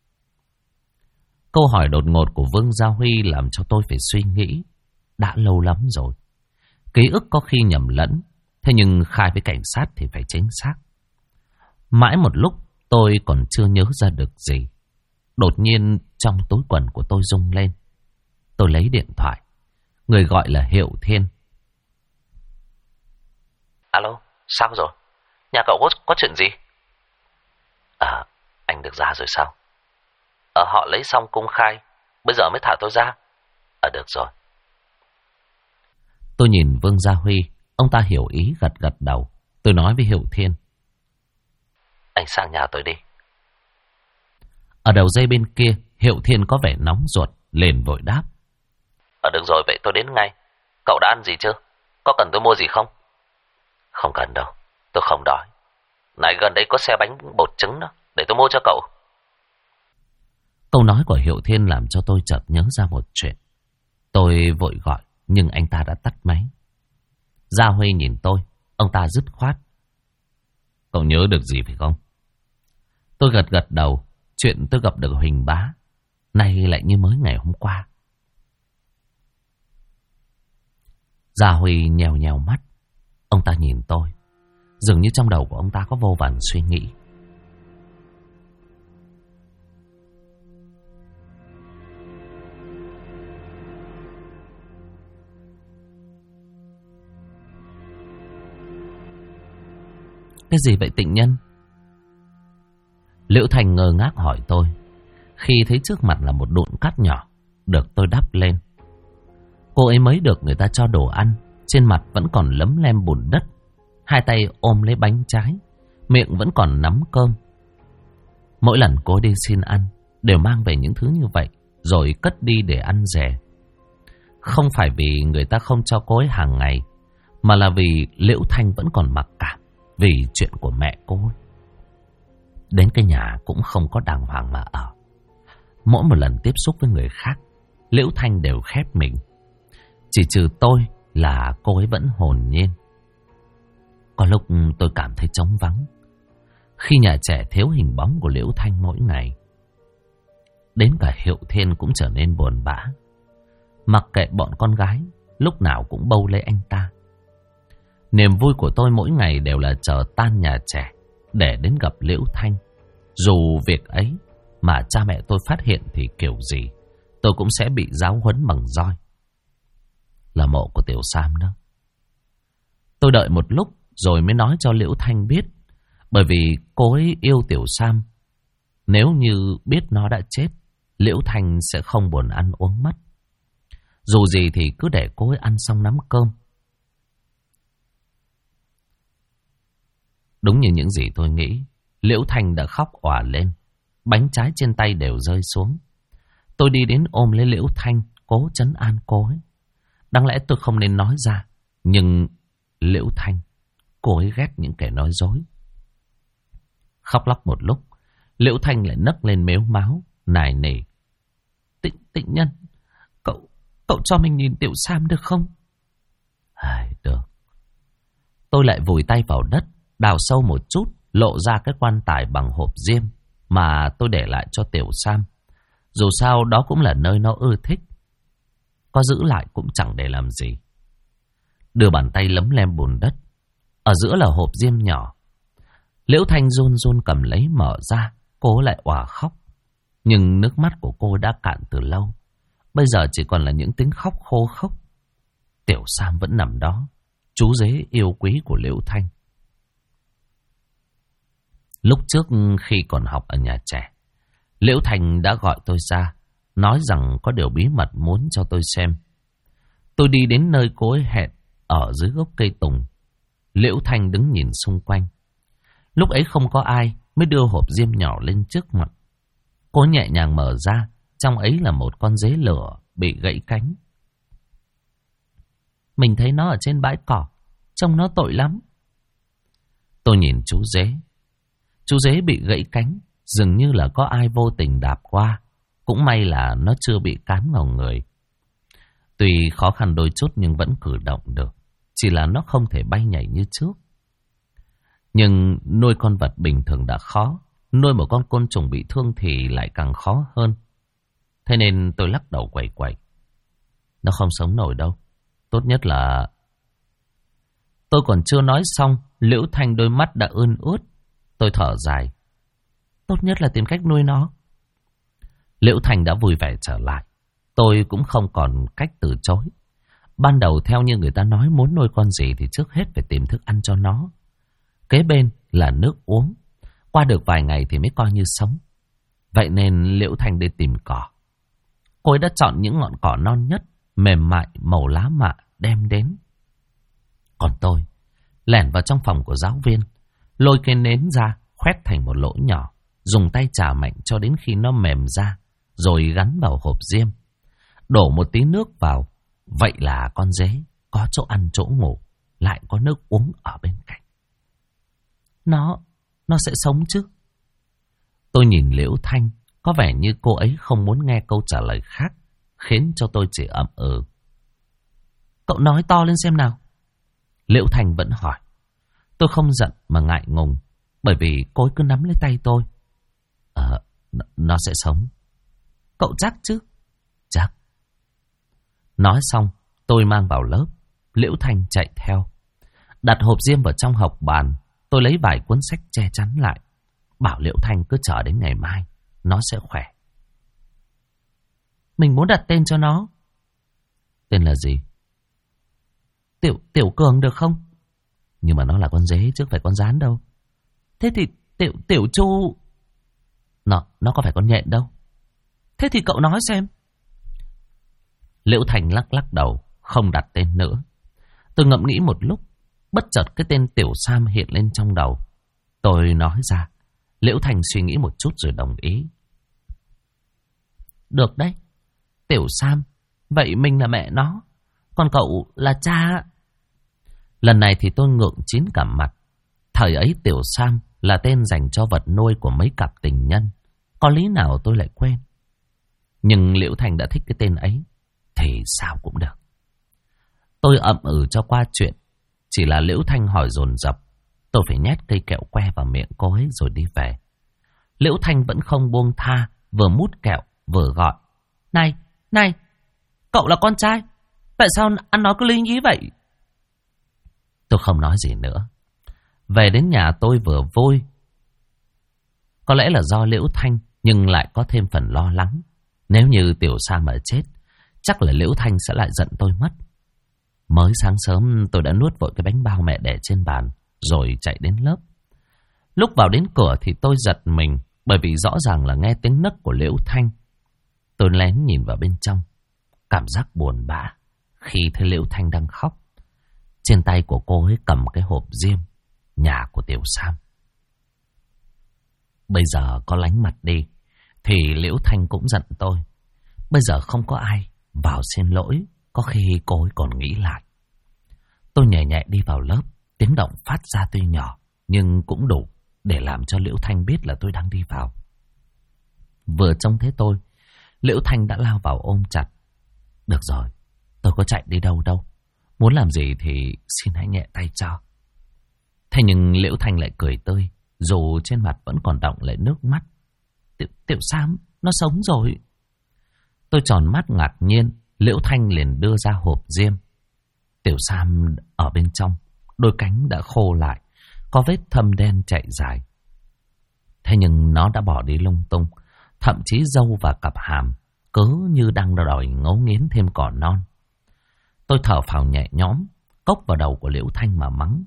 Câu hỏi đột ngột của Vương Gia Huy làm cho tôi phải suy nghĩ. Đã lâu lắm rồi. Ký ức có khi nhầm lẫn, thế nhưng khai với cảnh sát thì phải chính xác. Mãi một lúc tôi còn chưa nhớ ra được gì. Đột nhiên trong túi quần của tôi rung lên. Tôi lấy điện thoại. Người gọi là Hiệu Thiên. Alo, sao rồi? Nhà cậu có chuyện gì? Anh được ra rồi sao? Họ lấy xong công khai, bây giờ mới thả tôi ra. Được rồi. Tôi nhìn Vương Gia Huy, ông ta hiểu ý gật gật đầu. Tôi nói với Hiệu Thiên. Anh sang nhà tôi đi. Ở đầu dây bên kia, Hiệu Thiên có vẻ nóng ruột, liền vội đáp. Được rồi, vậy tôi đến ngay. Cậu đã ăn gì chưa? có cần tôi mua gì không? Không cần đâu, tôi không đói. Này gần đây có xe bánh bột trứng đó, để tôi mua cho cậu. Câu nói của Hiệu Thiên làm cho tôi chợt nhớ ra một chuyện. Tôi vội gọi, nhưng anh ta đã tắt máy. Gia Huy nhìn tôi, ông ta dứt khoát. Cậu nhớ được gì phải không? Tôi gật gật đầu, chuyện tôi gặp được Huỳnh Bá, nay lại như mới ngày hôm qua. Gia Huy nhèo nhèo mắt, ông ta nhìn tôi, dường như trong đầu của ông ta có vô vàn suy nghĩ. Cái gì vậy Tịnh Nhân? Liễu Thanh ngơ ngác hỏi tôi, khi thấy trước mặt là một đụn cát nhỏ, được tôi đắp lên. Cô ấy mới được người ta cho đồ ăn, trên mặt vẫn còn lấm lem bùn đất, hai tay ôm lấy bánh trái, miệng vẫn còn nắm cơm. Mỗi lần cô đi xin ăn, đều mang về những thứ như vậy, rồi cất đi để ăn rẻ. Không phải vì người ta không cho cô ấy hàng ngày, mà là vì Liễu Thanh vẫn còn mặc cảm vì chuyện của mẹ cô ấy. Đến cái nhà cũng không có đàng hoàng mà ở. Mỗi một lần tiếp xúc với người khác, Liễu Thanh đều khép mình. Chỉ trừ tôi là cô ấy vẫn hồn nhiên. Có lúc tôi cảm thấy trống vắng, khi nhà trẻ thiếu hình bóng của Liễu Thanh mỗi ngày. Đến cả Hiệu Thiên cũng trở nên buồn bã, mặc kệ bọn con gái lúc nào cũng bâu lấy anh ta. Niềm vui của tôi mỗi ngày đều là chờ tan nhà trẻ để đến gặp Liễu Thanh. Dù việc ấy mà cha mẹ tôi phát hiện thì kiểu gì tôi cũng sẽ bị giáo huấn bằng roi. Là mộ của Tiểu Sam đó. Tôi đợi một lúc rồi mới nói cho Liễu Thanh biết, bởi vì cô ấy yêu Tiểu Sam. Nếu như biết nó đã chết, Liễu Thanh sẽ không buồn ăn uống mất. Dù gì thì cứ để cô ấy ăn xong nắm cơm. Đúng như những gì tôi nghĩ, Liễu Thanh đã khóc òa lên, bánh trái trên tay đều rơi xuống. Tôi đi đến ôm lấy Liễu Thanh, cố trấn an cô ấy. Đáng lẽ tôi không nên nói ra, nhưng Liễu Thanh, cô ấy ghét những kẻ nói dối. Khóc lóc một lúc, Liễu Thanh lại nấc lên mếu máo, nài nỉ. Tịnh Nhân, cậu cho mình nhìn Tiểu Sam được không? Được. Tôi lại vùi tay vào đất, đào sâu một chút, lộ ra cái quan tài bằng hộp diêm mà tôi để lại cho Tiểu Sam. Dù sao đó cũng là nơi nó ưa thích, có giữ lại cũng chẳng để làm gì. Đưa bàn tay lấm lem bùn đất, ở giữa là hộp diêm nhỏ. Liễu Thanh run run cầm lấy mở ra, cô lại òa khóc. Nhưng nước mắt của cô đã cạn từ lâu, bây giờ chỉ còn là những tiếng khóc khô khốc. Tiểu Sam vẫn nằm đó, chú dế yêu quý của Liễu Thanh. Lúc trước khi còn học ở nhà trẻ, Liễu Thanh đã gọi tôi ra, nói rằng có điều bí mật muốn cho tôi xem. Tôi đi đến nơi cô ấy hẹn, ở dưới gốc cây tùng. Liễu Thanh đứng nhìn xung quanh. Lúc ấy không có ai, mới đưa hộp diêm nhỏ lên trước mặt. Cô nhẹ nhàng mở ra, trong ấy là một con dế lửa bị gãy cánh. Mình thấy nó ở trên bãi cỏ, trông nó tội lắm. Tôi nhìn chú dế. Chú dế bị gãy cánh, dường như là có ai vô tình đạp qua. Cũng may là nó chưa bị cán vào người. Tuy khó khăn đôi chút nhưng vẫn cử động được. Chỉ là nó không thể bay nhảy như trước. Nhưng nuôi con vật bình thường đã khó, nuôi một con côn trùng bị thương thì lại càng khó hơn. Thế nên tôi lắc đầu quẩy quẩy. Nó không sống nổi đâu. Tốt nhất là... Tôi còn chưa nói xong, Liễu Thanh đôi mắt đã ươn ướt. Tôi thở dài. Tốt nhất là tìm cách nuôi nó. Liễu Thanh đã vui vẻ trở lại. Tôi cũng không còn cách từ chối. Ban đầu theo như người ta nói, muốn nuôi con gì thì trước hết phải tìm thức ăn cho nó. Kế bên là nước uống. Qua được vài ngày thì mới coi như sống. Vậy nên Liễu Thanh đi tìm cỏ. Cô ấy đã chọn những ngọn cỏ non nhất, mềm mại, màu lá mạ đem đến. Còn tôi lẻn vào trong phòng của giáo viên, lôi cây nến ra, khoét thành một lỗ nhỏ, dùng tay chà mạnh cho đến khi nó mềm ra, rồi gắn vào hộp diêm. Đổ một tí nước vào, vậy là con dế có chỗ ăn chỗ ngủ, lại có nước uống ở bên cạnh. Nó sẽ sống chứ? Tôi nhìn Liễu Thanh, có vẻ như cô ấy không muốn nghe câu trả lời khác, khiến cho tôi chỉ ậm ừ. Cậu nói to lên xem nào. Liễu Thanh vẫn hỏi. Tôi không giận mà ngại ngùng, bởi vì cô ấy cứ nắm lấy tay tôi. Nó sẽ sống. Cậu chắc chứ? Chắc. Nói xong, tôi mang vào lớp. Liễu Thanh chạy theo. Đặt hộp diêm vào trong học bàn. Tôi lấy vài cuốn sách che chắn lại. Bảo Liễu Thanh cứ chờ đến ngày mai, nó sẽ khỏe. Mình muốn đặt tên cho nó. Tên là gì? Tiểu Cường được không? Nhưng mà nó là con dế chứ phải con gián đâu. Thế thì Tiểu Chu. Nó có phải con nhện đâu. Thế thì cậu nói xem. Liễu Thanh lắc lắc đầu, không đặt tên nữa. Tôi ngẫm nghĩ một lúc, bất chợt cái tên Tiểu Sam hiện lên trong đầu. Tôi nói ra. Liễu Thanh suy nghĩ một chút rồi đồng ý. Được đấy, Tiểu Sam. Vậy mình là mẹ nó, còn cậu là cha. Lần này thì tôi ngượng chín cả mặt. Thời ấy Tiểu Sam là tên dành cho vật nuôi của mấy cặp tình nhân. Có lý nào tôi lại quên. Nhưng Liễu Thanh đã thích cái tên ấy thì sao cũng được. Tôi ậm ừ cho qua chuyện. Chỉ là Liễu Thanh hỏi dồn dập. Tôi phải nhét cây kẹo que vào miệng cô ấy rồi đi về. Liễu Thanh vẫn không buông tha, vừa mút kẹo vừa gọi. Này, cậu là con trai, tại sao ăn nói cứ linh ý vậy? Tôi không nói gì nữa. Về đến nhà tôi vừa vui. Có lẽ là do Liễu Thanh, nhưng lại có thêm phần lo lắng. Nếu như Tiểu Sam mà chết, chắc là Liễu Thanh sẽ lại giận tôi mất. Mới sáng sớm tôi đã nuốt vội cái bánh bao mẹ để trên bàn, rồi chạy đến lớp. Lúc vào đến cửa thì tôi giật mình, bởi vì rõ ràng là nghe tiếng nấc của Liễu Thanh. Tôi lén nhìn vào bên trong, cảm giác buồn bã khi thấy Liễu Thanh đang khóc. Trên tay của cô ấy cầm cái hộp diêm, nhà của Tiểu Sam. Bây giờ có lánh mặt đi, thì Liễu Thanh cũng giận tôi. Bây giờ không có ai vào xin lỗi, có khi cô ấy còn nghĩ lại. Tôi nhẹ nhẹ đi vào lớp, tiếng động phát ra tuy nhỏ, nhưng cũng đủ để làm cho Liễu Thanh biết là tôi đang đi vào. Vừa trông thấy tôi, Liễu Thanh đã lao vào ôm chặt. Được rồi, tôi có chạy đi đâu đâu. Muốn làm gì thì xin hãy nhẹ tay cho. Thế nhưng Liễu Thanh lại cười tươi, dù trên mặt vẫn còn đọng lại nước mắt. Tiểu Sam, nó sống rồi. Tôi tròn mắt ngạc nhiên. Liễu Thanh liền đưa ra hộp diêm. Tiểu Sam ở bên trong, đôi cánh đã khô lại, có vết thâm đen chạy dài. Thế nhưng nó đã bỏ đi lung tung, thậm chí râu và cặp hàm cứ như đang đòi ngấu nghiến thêm cỏ non. Tôi thở phào nhẹ nhõm, cốc vào đầu của Liễu Thanh mà mắng.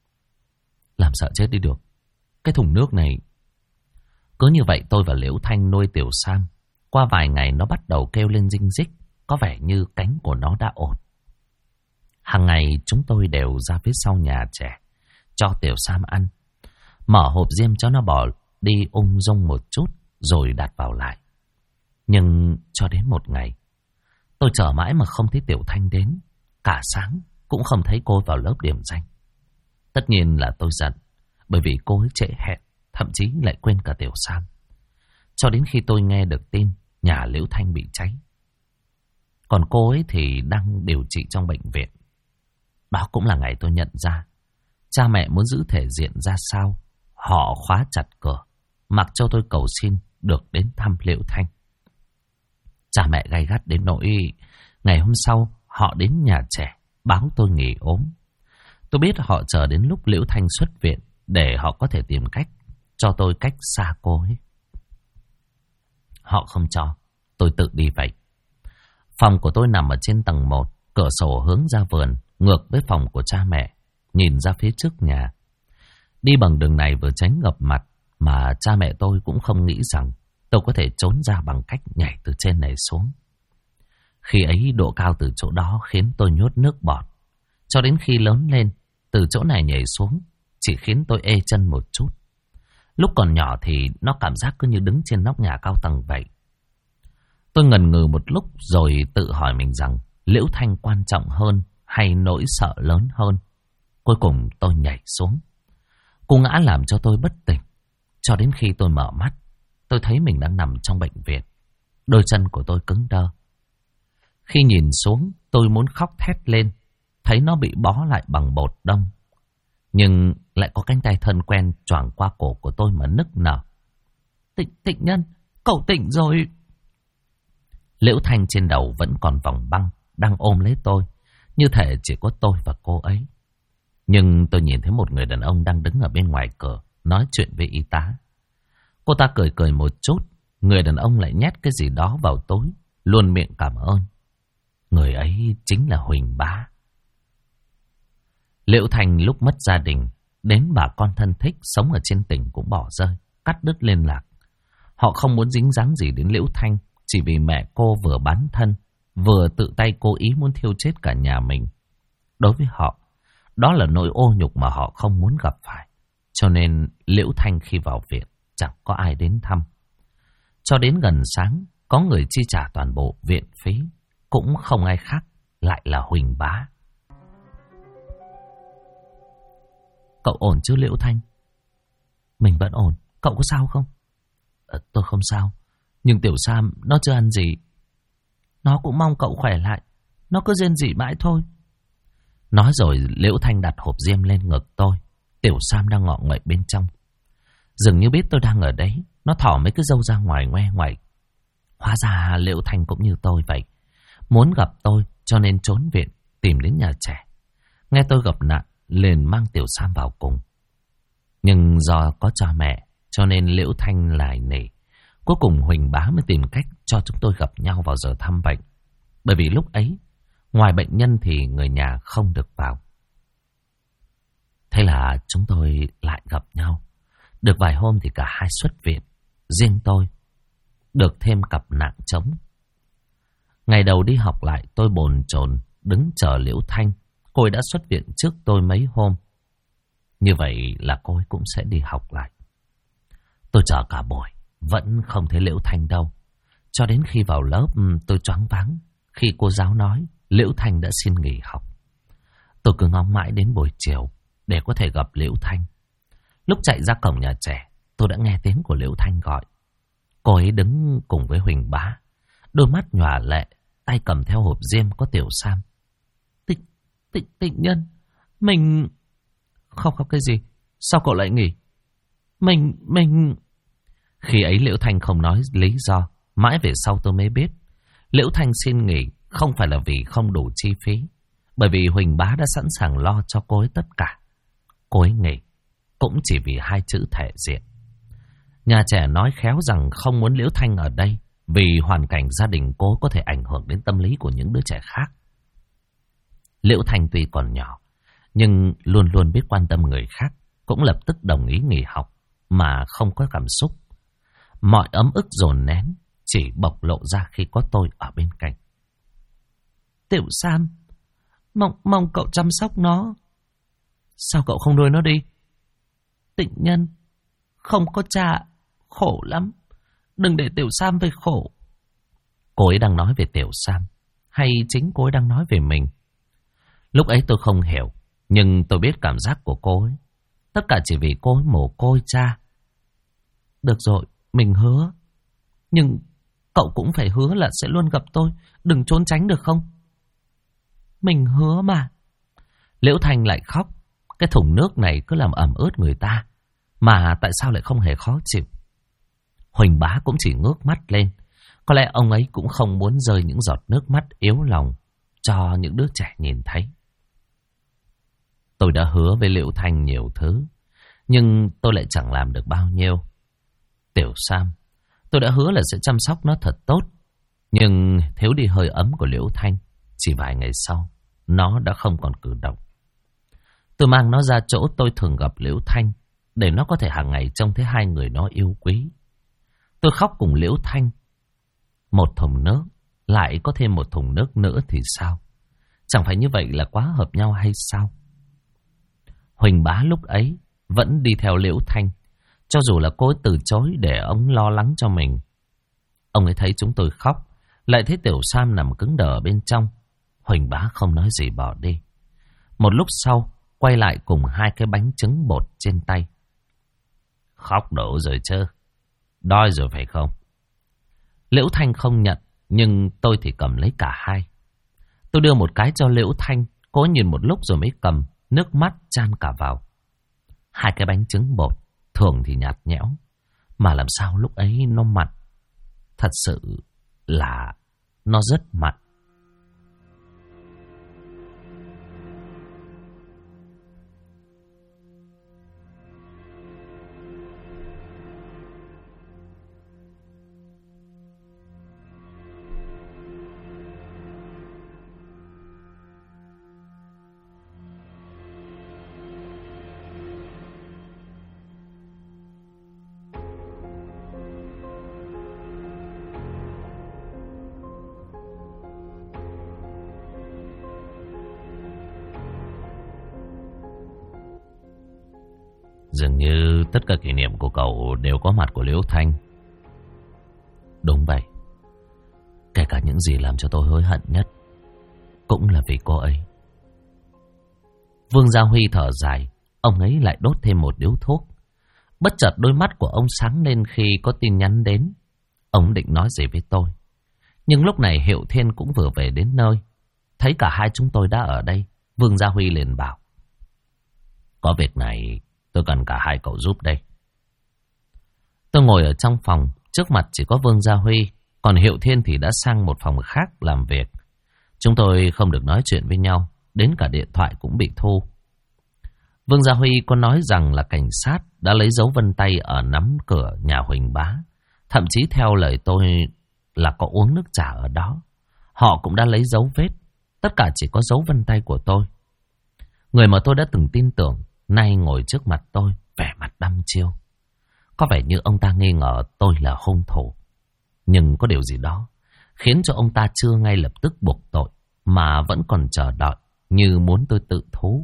Làm sợ chết đi được. Cái thùng nước này. Cứ như vậy tôi và Liễu Thanh nuôi Tiểu Sam. Qua vài ngày nó bắt đầu kêu lên rinh rích, có vẻ như cánh của nó đã ổn. Hàng ngày chúng tôi đều ra phía sau nhà trẻ, cho Tiểu Sam ăn. Mở hộp diêm cho nó bỏ đi ung dung một chút, rồi đặt vào lại. Nhưng cho đến một ngày, tôi chờ mãi mà không thấy Tiểu Thanh đến. Cả sáng cũng không thấy cô vào lớp điểm danh. Tất nhiên là tôi giận, bởi vì cô ấy trễ hẹn, thậm chí lại quên cả Tiểu Sam. Cho đến khi tôi nghe được tin nhà Liễu Thanh bị cháy. Còn cô ấy thì đang điều trị trong bệnh viện. Đó cũng là ngày tôi nhận ra cha mẹ muốn giữ thể diện ra sao. Họ khóa chặt cửa, mặc cho tôi cầu xin được đến thăm Liễu Thanh. Cha mẹ gay gắt đến nỗi ngày hôm sau họ đến nhà trẻ báo tôi nghỉ ốm. Tôi biết họ chờ đến lúc Liễu Thanh xuất viện để họ có thể tìm cách cho tôi cách xa cô ấy. Họ không cho, tôi tự đi vậy. Phòng của tôi nằm ở trên tầng 1, cửa sổ hướng ra vườn, ngược với phòng của cha mẹ, nhìn ra phía trước nhà. Đi bằng đường này vừa tránh gặp mặt, mà cha mẹ tôi cũng không nghĩ rằng tôi có thể trốn ra bằng cách nhảy từ trên này xuống. Khi ấy độ cao từ chỗ đó khiến tôi nhốt nước bọt. Cho đến khi lớn lên, từ chỗ này nhảy xuống chỉ khiến tôi ê chân một chút. Lúc còn nhỏ thì nó cảm giác cứ như đứng trên nóc nhà cao tầng vậy. Tôi ngần ngừ một lúc rồi tự hỏi mình rằng Liễu Thanh quan trọng hơn hay nỗi sợ lớn hơn. Cuối cùng tôi nhảy xuống. Cú ngã làm cho tôi bất tỉnh. Cho đến khi tôi mở mắt, tôi thấy mình đang nằm trong bệnh viện. Đôi chân của tôi cứng đơ. Khi nhìn xuống, tôi muốn khóc thét lên. Thấy nó bị bó lại bằng bột đông. Nhưng lại có cánh tay thân quen choàng qua cổ của tôi mà nức nở. Tịnh Nhân, cậu tỉnh rồi. Liễu Thanh trên đầu vẫn còn vòng băng, đang ôm lấy tôi. Như thể chỉ có tôi và cô ấy. Nhưng tôi nhìn thấy một người đàn ông đang đứng ở bên ngoài cửa, nói chuyện với y tá. Cô ta cười cười một chút. Người đàn ông lại nhét cái gì đó vào túi, luôn miệng cảm ơn. Người ấy chính là Huỳnh Bá. Liễu Thanh lúc mất gia đình, đến bà con thân thích sống ở trên tỉnh cũng bỏ rơi, cắt đứt liên lạc. Họ không muốn dính dáng gì đến Liễu Thanh, chỉ vì mẹ cô vừa bán thân, vừa tự tay cố ý muốn thiêu chết cả nhà mình. Đối với họ, đó là nỗi ô nhục mà họ không muốn gặp phải. Cho nên Liễu Thanh khi vào viện chẳng có ai đến thăm. Cho đến gần sáng, có người chi trả toàn bộ viện phí, cũng không ai khác, lại là Huỳnh Bá. Cậu ổn chứ Liễu Thanh? Mình vẫn ổn, cậu có sao không? Tôi không sao, nhưng Tiểu Sam nó chưa ăn gì. Nó cũng mong cậu khỏe lại, nó cứ rên rỉ mãi thôi. Nói rồi Liễu Thanh đặt hộp diêm lên ngực tôi. Tiểu Sam đang ngọ nguậy bên trong. Dường như biết tôi đang ở đấy, nó thỏ mấy cái râu ra ngoài ngoe ngoẩy. Hóa ra Liễu Thanh cũng như tôi vậy, muốn gặp tôi cho nên trốn viện tìm đến nhà trẻ. Nghe tôi gặp nạn liền mang Tiểu Sam vào cùng. Nhưng do có cha mẹ cho nên Liễu Thanh lại nể. Cuối cùng Huỳnh Bá mới tìm cách cho chúng tôi gặp nhau vào giờ thăm bệnh. Bởi vì lúc ấy ngoài bệnh nhân thì người nhà không được vào. Thế là chúng tôi lại gặp nhau. Được vài hôm thì cả hai xuất viện. Riêng tôi được thêm cặp nạng trống. Ngày đầu đi học lại tôi bồn chồn đứng chờ Liễu Thanh. Cô ấy đã xuất viện trước tôi mấy hôm. Như vậy là cô ấy cũng sẽ đi học lại. Tôi chờ cả buổi vẫn không thấy Liễu Thanh đâu. Cho đến khi vào lớp tôi choáng váng khi cô giáo nói Liễu Thanh đã xin nghỉ học. Tôi cứ ngóng mãi đến buổi chiều để có thể gặp Liễu Thanh. Lúc chạy ra cổng nhà trẻ, tôi đã nghe tiếng của Liễu Thanh gọi. Cô ấy đứng cùng với Huỳnh Bá, đôi mắt nhòa lệ, tay cầm theo hộp diêm có Tiểu Sam. Tịnh Nhân, mình... Không cái gì, sao cậu lại nghỉ? Mình... Khi ấy Liễu Thanh không nói lý do, mãi về sau tôi mới biết. Liễu Thanh xin nghỉ không phải là vì không đủ chi phí, bởi vì Huỳnh Bá đã sẵn sàng lo cho cô ấy tất cả. Cô ấy nghỉ cũng chỉ vì hai chữ thể diện. Nhà trẻ nói khéo rằng không muốn Liễu Thanh ở đây vì hoàn cảnh gia đình cô có thể ảnh hưởng đến tâm lý của những đứa trẻ khác. Liễu Thanh tuy còn nhỏ, nhưng luôn luôn biết quan tâm người khác, cũng lập tức đồng ý nghỉ học mà không có cảm xúc. Mọi ấm ức dồn nén chỉ bộc lộ ra khi có tôi ở bên cạnh. Tiểu Sam, mong cậu chăm sóc nó. Sao cậu không nuôi nó đi? Tịnh Nhân, không có cha, khổ lắm. Đừng để Tiểu Sam về khổ. Cô ấy đang nói về Tiểu Sam, hay chính cô ấy đang nói về mình? Lúc ấy tôi không hiểu, nhưng tôi biết cảm giác của cô ấy. Tất cả chỉ vì cô ấy mồ côi cha. Được rồi, mình hứa. Nhưng cậu cũng phải hứa là sẽ luôn gặp tôi, đừng trốn tránh được không? Mình hứa mà. Liễu Thanh lại khóc. Cái thùng nước này cứ làm ẩm ướt người ta, mà tại sao lại không hề khó chịu? Huỳnh Bá cũng chỉ ngước mắt lên. Có lẽ ông ấy cũng không muốn rơi những giọt nước mắt yếu lòng cho những đứa trẻ nhìn thấy. Tôi đã hứa với Liễu Thanh nhiều thứ, nhưng tôi lại chẳng làm được bao nhiêu. Tiểu Sam, tôi đã hứa là sẽ chăm sóc nó thật tốt, nhưng thiếu đi hơi ấm của Liễu Thanh. Chỉ vài ngày sau, nó đã không còn cử động. Tôi mang nó ra chỗ tôi thường gặp Liễu Thanh, để nó có thể hàng ngày trông thấy hai người nó yêu quý. Tôi khóc cùng Liễu Thanh. Một thùng nước, lại có thêm một thùng nước nữa thì sao? Chẳng phải như vậy là quá hợp nhau hay sao? Huỳnh Bá lúc ấy vẫn đi theo Liễu Thanh, cho dù là cô ấy từ chối để ông lo lắng cho mình. Ông ấy thấy chúng tôi khóc, lại thấy Tiểu Sam nằm cứng đờ bên trong. Huỳnh Bá không nói gì bỏ đi. Một lúc sau, quay lại cùng 2 cái bánh trứng bột trên tay. Khóc đủ rồi chứ? Đói rồi phải không? Liễu Thanh không nhận, nhưng tôi thì cầm lấy cả 2. Tôi đưa một cái cho Liễu Thanh, cô nhìn một lúc rồi mới cầm, nước mắt chan cả vào. 2 cái bánh trứng bột, thường thì nhạt nhẽo, mà làm sao lúc ấy nó mặn. Thật sự là nó rất mặn. Dường như tất cả kỷ niệm của cậu đều có mặt của Liễu Thanh. Đúng vậy. Kể cả những gì làm cho tôi hối hận nhất cũng là vì cô ấy. Vương Gia Huy thở dài. Ông ấy lại đốt thêm một điếu thuốc. Bất chợt đôi mắt của ông sáng lên khi có tin nhắn đến. Ông định nói gì với tôi, nhưng lúc này Hiệu Thiên cũng vừa về đến nơi. Thấy cả hai chúng tôi đã ở đây, Vương Gia Huy liền bảo: có việc này tôi cần cả hai cậu giúp đây. Tôi ngồi ở trong phòng, trước mặt chỉ có Vương Gia Huy, còn Hiệu Thiên thì đã sang một phòng khác làm việc. Chúng tôi không được nói chuyện với nhau, đến cả điện thoại cũng bị thu. Vương Gia Huy có nói rằng là cảnh sát đã lấy dấu vân tay ở nắm cửa nhà Huỳnh Bá. Thậm chí theo lời tôi là có uống nước trà ở đó. Họ cũng đã lấy dấu vết, tất cả chỉ có dấu vân tay của tôi. Người mà tôi đã từng tin tưởng nay ngồi trước mặt tôi, vẻ mặt đăm chiêu. Có vẻ như ông ta nghi ngờ tôi là hung thủ. Nhưng có điều gì đó khiến cho ông ta chưa ngay lập tức buộc tội, mà vẫn còn chờ đợi như muốn tôi tự thú.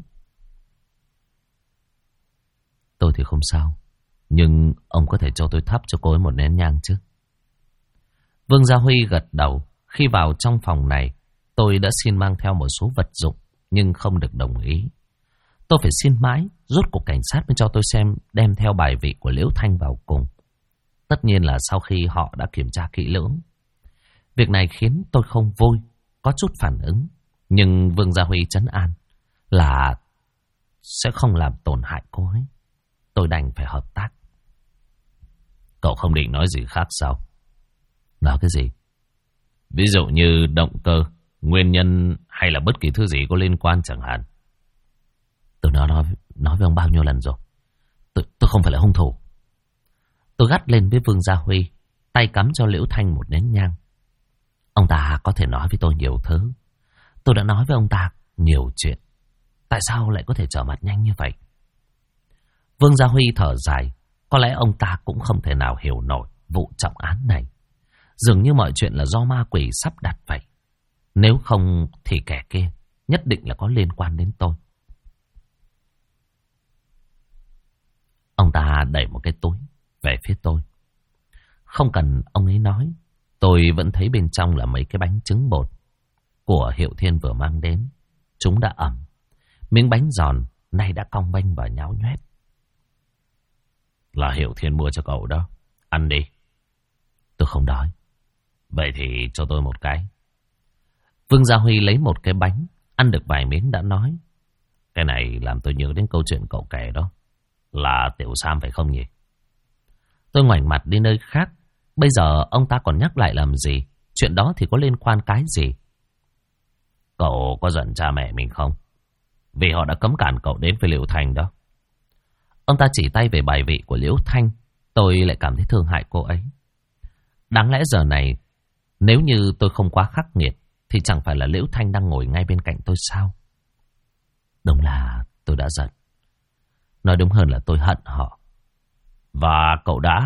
Tôi thì không sao, nhưng ông có thể cho tôi thắp cho cô ấy một nén nhang chứ? Vương Gia Huy gật đầu. Khi vào trong phòng này, tôi đã xin mang theo một số vật dụng, nhưng không được đồng ý. Tôi phải xin mãi, rốt cuộc cảnh sát mới cho tôi xem đem theo bài vị của Liễu Thanh vào cùng. Tất nhiên là sau khi họ đã kiểm tra kỹ lưỡng. Việc này khiến tôi không vui, có chút phản ứng. Nhưng Vương Gia Huy trấn an là sẽ không làm tổn hại cô ấy. Tôi đành phải hợp tác. Cậu không định nói gì khác sao? Nói cái gì? Ví dụ như động cơ, nguyên nhân hay là bất kỳ thứ gì có liên quan chẳng hạn. Tôi nói với ông bao nhiêu lần rồi. Tôi không phải là hung thủ. Tôi gắt lên với Vương Gia Huy, tay cắm cho Liễu Thanh một nén nhang. Ông ta có thể nói với tôi nhiều thứ. Tôi đã nói với ông ta nhiều chuyện. Tại sao lại có thể trở mặt nhanh như vậy? Vương Gia Huy thở dài. Có lẽ ông ta cũng không thể nào hiểu nổi vụ trọng án này. Dường như mọi chuyện là do ma quỷ sắp đặt vậy. Nếu không thì kẻ kia nhất định là có liên quan đến tôi. Ông ta đẩy một cái túi về phía tôi. Không cần ông ấy nói, tôi vẫn thấy bên trong là mấy cái bánh trứng bột của Hiệu Thiên vừa mang đến. Chúng đã ẩm. Miếng bánh giòn nay đã cong vênh và nhão nhoét. Là Hiệu Thiên mua cho cậu đó. Ăn đi. Tôi không đói. Vậy thì cho tôi một cái. Vương Gia Huy lấy một cái bánh, ăn được vài miếng đã nói: cái này làm tôi nhớ đến câu chuyện cậu kể đó. Là Tiểu Sam phải không nhỉ? Tôi ngoảnh mặt đi nơi khác. Bây giờ ông ta còn nhắc lại làm gì? Chuyện đó thì có liên quan cái gì? Cậu có giận cha mẹ mình không? Vì họ đã cấm cản cậu đến với Liễu Thanh đó. Ông ta chỉ tay về bài vị của Liễu Thanh. Tôi lại cảm thấy thương hại cô ấy. Đáng lẽ giờ này, nếu như tôi không quá khắc nghiệt, thì chẳng phải là Liễu Thanh đang ngồi ngay bên cạnh tôi sao? Đúng là tôi đã giận. Nói đúng hơn là tôi hận họ. Và cậu đã...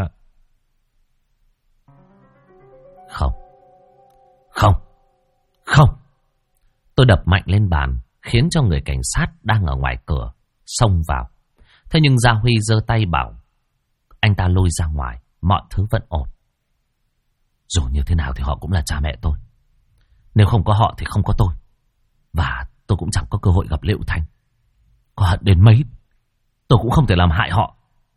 Không. Tôi đập mạnh lên bàn, khiến cho người cảnh sát đang ở ngoài cửa xông vào. Thế nhưng Gia Huy giơ tay bảo anh ta lôi ra ngoài, mọi thứ vẫn ổn. Dù như thế nào thì họ cũng là cha mẹ tôi. Nếu không có họ thì không có tôi. Và tôi cũng chẳng có cơ hội gặp Liễu Thanh. Có hận đến mấy, tôi cũng không thể làm hại họ.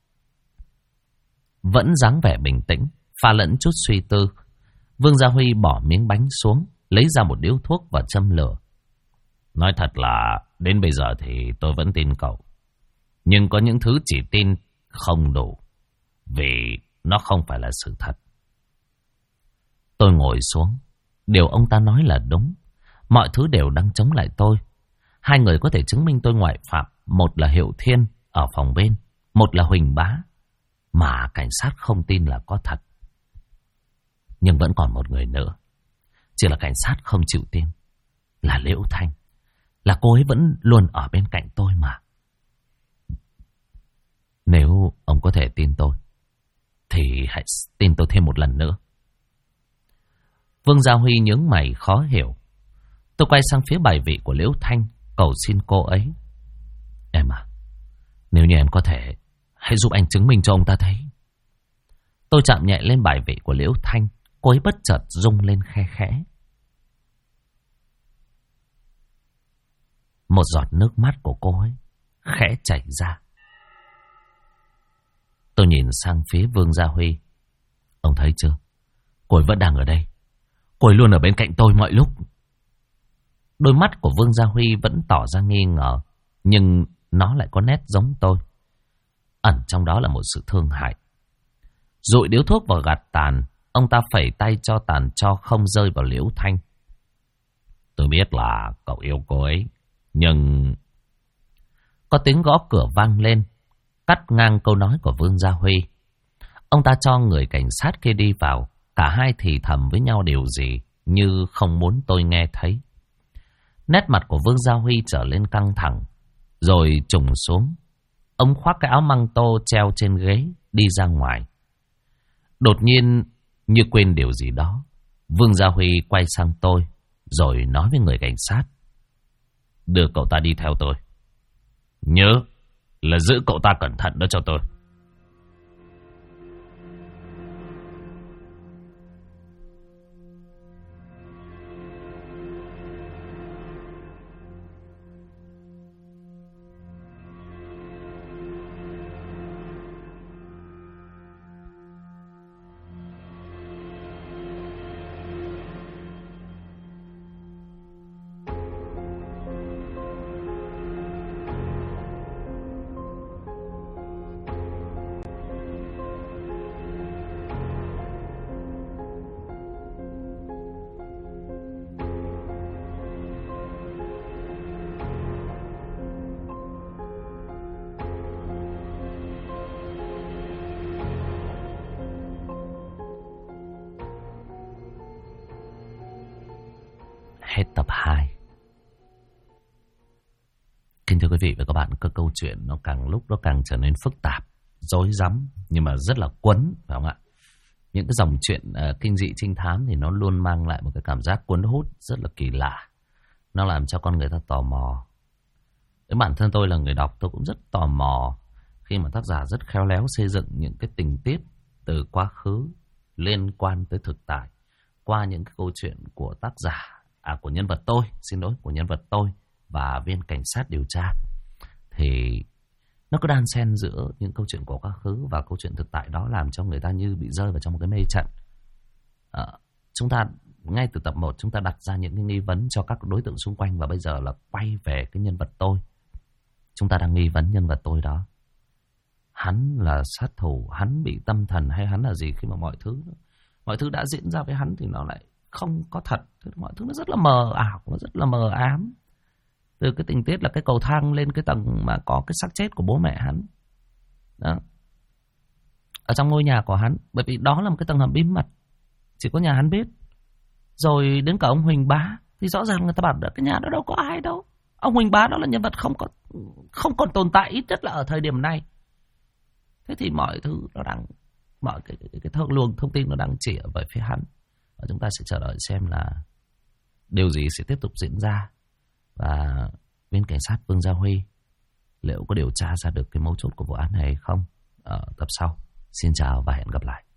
Vẫn dáng vẻ bình tĩnh, pha lẫn chút suy tư, Vương Gia Huy bỏ miếng bánh xuống, lấy ra một điếu thuốc và châm lửa. Nói thật là đến bây giờ thì tôi vẫn tin cậu. Nhưng có những thứ chỉ tin không đủ, vì nó không phải là sự thật. Tôi ngồi xuống. Điều ông ta nói là đúng. Mọi thứ đều đang chống lại tôi. Hai người có thể chứng minh tôi ngoại phạm. Một là Hiệu Thiên ở phòng bên, một là Huỳnh Bá, mà cảnh sát không tin là có thật. Nhưng vẫn còn một người nữa. Chỉ là cảnh sát không chịu tin, là Liễu Thanh. Là cô ấy vẫn luôn ở bên cạnh tôi mà. Nếu ông có thể tin tôi, thì hãy tin tôi thêm một lần nữa. Vương Gia Huy nhướng mày khó hiểu. Tôi quay sang phía bài vị của Liễu Thanh, cầu xin cô ấy. Em à, nếu như em có thể, hãy giúp anh chứng minh cho ông ta thấy. Tôi chạm nhẹ lên bài vị của Liễu Thanh. Cô ấy bất chợt rung lên khe khẽ. Một giọt nước mắt của cô ấy khẽ chảy ra. Tôi nhìn sang phía Vương Gia Huy. Ông thấy chưa? Cô ấy vẫn đang ở đây. Cô ấy luôn ở bên cạnh tôi mọi lúc. Đôi mắt của Vương Gia Huy vẫn tỏ ra nghi ngờ, nhưng nó lại có nét giống tôi. Ẩn trong đó là một sự thương hại. Dụi điếu thuốc vào gạt tàn, ông ta phẩy tay cho tàn tro không rơi vào Liễu Thanh. Tôi biết là cậu yêu cô ấy, nhưng... Có tiếng gõ cửa vang lên, cắt ngang câu nói của Vương Gia Huy. Ông ta cho người cảnh sát kia đi vào. Cả hai thì thầm với nhau điều gì, như không muốn tôi nghe thấy. Nét mặt của Vương Gia Huy trở lên căng thẳng, rồi trùng xuống. Ông khoác cái áo măng tô treo trên ghế, đi ra ngoài. Đột nhiên, như quên điều gì đó, Vương Gia Huy quay sang tôi, rồi nói với người cảnh sát. Đưa cậu ta đi theo tôi. Nhớ là giữ cậu ta cẩn thận đó cho tôi. Hết tập 2. Kính thưa quý vị và các bạn, các câu chuyện nó càng lúc nó càng trở nên phức tạp, rối rắm, nhưng mà rất là quấn, phải không ạ? Những cái dòng chuyện kinh dị trinh thám thì nó luôn mang lại một cái cảm giác cuốn hút rất là kỳ lạ. Nó làm cho con người ta tò mò. Với bản thân tôi là người đọc, tôi cũng rất tò mò khi mà tác giả rất khéo léo xây dựng những cái tình tiết từ quá khứ liên quan tới thực tại qua những cái câu chuyện của tác giả. Của nhân vật tôi, của nhân vật tôi và viên cảnh sát điều tra. Thì nó cứ đan xen giữa những câu chuyện của quá khứ và câu chuyện thực tại đó, làm cho người ta như bị rơi vào trong một cái mê trận. Chúng ta ngay từ tập 1 chúng ta đặt ra những cái nghi vấn cho các đối tượng xung quanh, và bây giờ là quay về cái nhân vật tôi. Chúng ta đang nghi vấn nhân vật tôi đó, hắn là sát thủ, hắn bị tâm thần hay hắn là gì, khi mà mọi thứ đã diễn ra với hắn thì nó lại không có thật. Mọi thứ nó rất là mờ ảo, nó rất là mờ ám. Từ cái tình tiết là cái cầu thang lên cái tầng mà có cái xác chết của bố mẹ hắn đó, ở trong ngôi nhà của hắn. Bởi vì đó là một cái tầng hầm bí mật, chỉ có nhà hắn biết. Rồi đến cả ông Huỳnh Bá, thì rõ ràng người ta bảo cái nhà đó đâu có ai đâu. Ông Huỳnh Bá đó là nhân vật không còn tồn tại, ít nhất là ở thời điểm này. Thế thì mọi thứ nó đang, mọi cái luồng thông tin nó đang chỉ ở về phía hắn. Và chúng ta sẽ chờ đợi xem là điều gì sẽ tiếp tục diễn ra, và viên cảnh sát Vương Gia Huy liệu có điều tra ra được cái mấu chốt của vụ án này hay không ở tập sau. Xin chào và hẹn gặp lại.